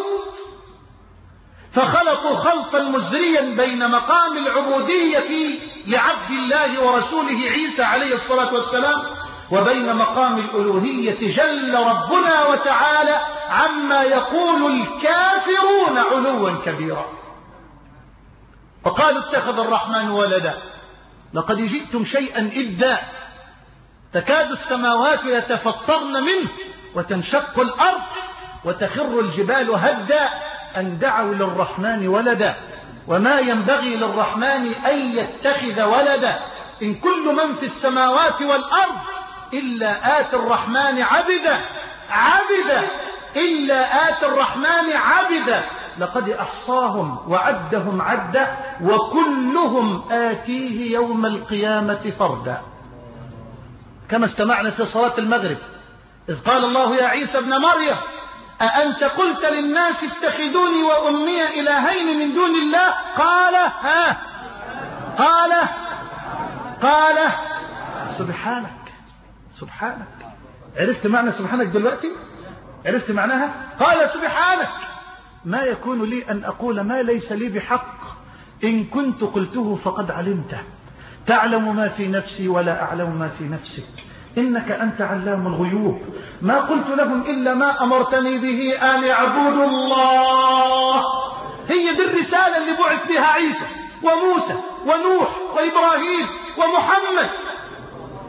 فخلطوا خلطا مزريا بين مقام العبودية لعبد الله ورسوله عيسى عليه الصلاة والسلام وبين مقام الألوهية جل ربنا وتعالى عما يقول الكافرون علوا كبيرا. وقالوا اتخذ الرحمن ولدا، لقد جئتم شيئا إدا، تكاد السماوات يتفطرن منه وتنشق الأرض وتخر الجبال هدا أن دعوا للرحمن ولدا وما ينبغي للرحمن أن يتخذ ولدا إن كل من في السماوات والأرض إلا آتي الرحمن عبدا عبدا إلا آتي الرحمن عبدا لقد أحصاهم وعدهم عدا وكلهم آتيه يوم القيامة فردا. كما استمعنا في صلاة المغرب إذ قال الله يا عيسى ابن مريم أأنت قلت للناس اتخذوني وأمي إلهين من دون الله؟ قال ها قال قال سبحانك سبحانك. عرفت معنى سبحانك دلوقتي؟ عرفت معناها؟ قال سبحانك ما يكون لي أن أقول ما ليس لي بحق، إن كنت قلته فقد علمته، تعلم ما في نفسي ولا أعلم ما في نفسك، إنك أنت علام الغيوب، ما قلت لهم إلا ما أمرتني به أن يعبدوا الله. هي دي الرسالة اللي بعث بها عيسى وموسى ونوح وإبراهيم ومحمد.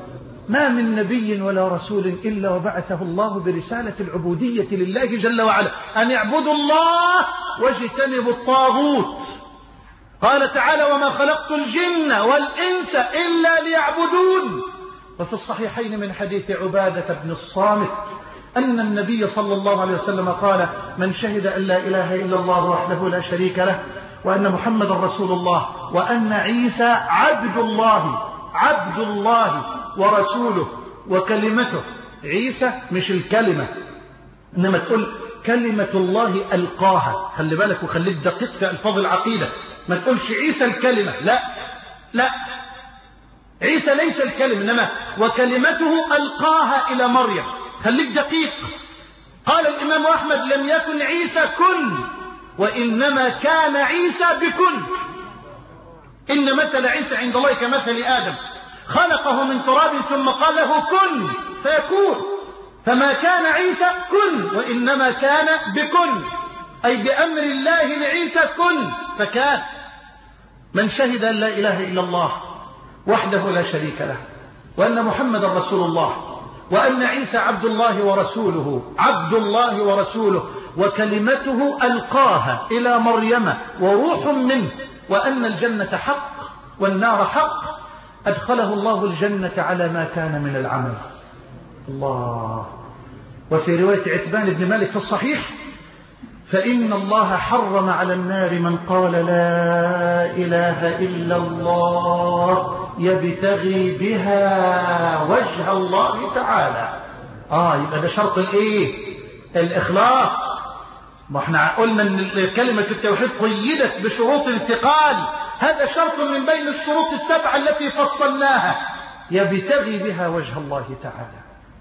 ما من نبي ولا رسول إلا وبعثه الله برسالة العبودية لله جل وعلا، أن اعبدوا الله واجتنبوا الطاغوت. قال تعالى: وما خلقت الجن والإنس إلا ليعبدون. وفي الصحيحين من حديث عبادة بن الصامت أن النبي صلى الله عليه وسلم قال: من شهد أن لا إله إلا الله وحده لا شريك له وأن محمد رسول الله وأن عيسى عبد الله عبد الله ورسوله وكلمته. عيسى مش الكلمة، إنما تقول كلمة الله ألقاها. خلي بالك وخليك دقيق في ألفاظ العقيدة، ما تقولش عيسى الكلمة، لا لا، عيسى ليس الكلمة، إنما وكلمته ألقاها إلى مريم. خليك دقيق. قال الإمام أحمد: لم يكن عيسى كن، وإنما كان عيسى بكن. إن مثل عيسى عند الله كمثل آدم، خلقه من تراب ثم قال له كن فيكون. فما كان عيسى كن، وإنما كان بكن، أي بأمر الله لعيسى كن فكان. من شهد أن لا إله إلا الله وحده لا شريك له وأن محمد رسول الله وأن عيسى عبد الله ورسوله عبد الله ورسوله وكلمته ألقاها إلى مريم وروح منه، وأن الجنة حق والنار حق، أدخله الله الجنة على ما كان من العمل. الله. وفي رواية عتبان بن مالك في الصحيح: فإن الله حرم على النار من قال لا إله إلا الله يبتغي بها وجه الله تعالى. آه يبقى ده شرط الإيه؟ الإخلاص. ما احنا قلنا أن كلمة التوحيد قيدت بشروط ثقال، هذا شرط من بين الشروط السبعة التي فصلناها، يبتغي بها وجه الله تعالى.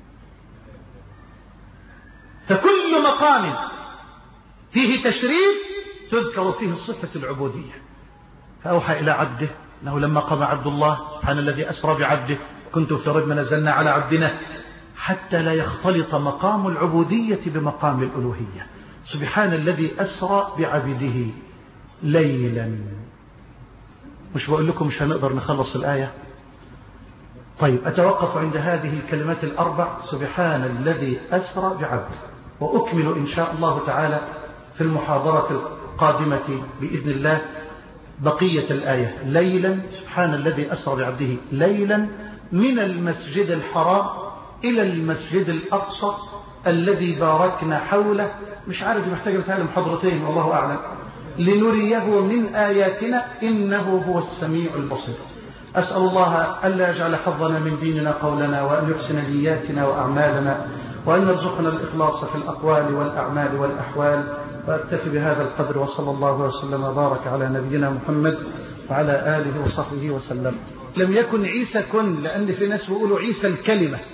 فكل مقام فيه تشريف تذكر فيه صفة العبودية. فأوحى إلى عبده أنه لما قام عبد الله سبحان الذي أسرى بعبده كنت في رجم نزلنا على عبدنا، حتى لا يختلط مقام العبودية بمقام الألوهية. سبحان الذي أسرى بعبده ليلا. مش بقول لكم مش هنقدر نخلص الآية؟ طيب أتوقف عند هذه الكلمات الأربع: سبحان الذي أسرى بعبده، وأكمل إن شاء الله تعالى في المحاضرة القادمة بإذن الله بقية الآية. ليلا، سبحان الذي أسرى بعبده ليلا من المسجد الحرام إلى المسجد الأقصى الذي باركنا حوله. مش عارف محتاج مثال محاضرتين والله أعلم. لنريه من آياتنا إنه هو السميع البصير. أسأل الله ألا يجعل حظنا من ديننا قولنا، وأن يحسن نياتنا وأعمالنا، وأن يرزقنا الإخلاص في الأقوال والأعمال والأحوال. وأكتفي بهذا القدر، وصلى الله وسلم وبارك على نبينا محمد وعلى آله وصحبه وسلم. لم يكن عيسى كن، لأن في ناس بيقولوا عيسى الكلمة،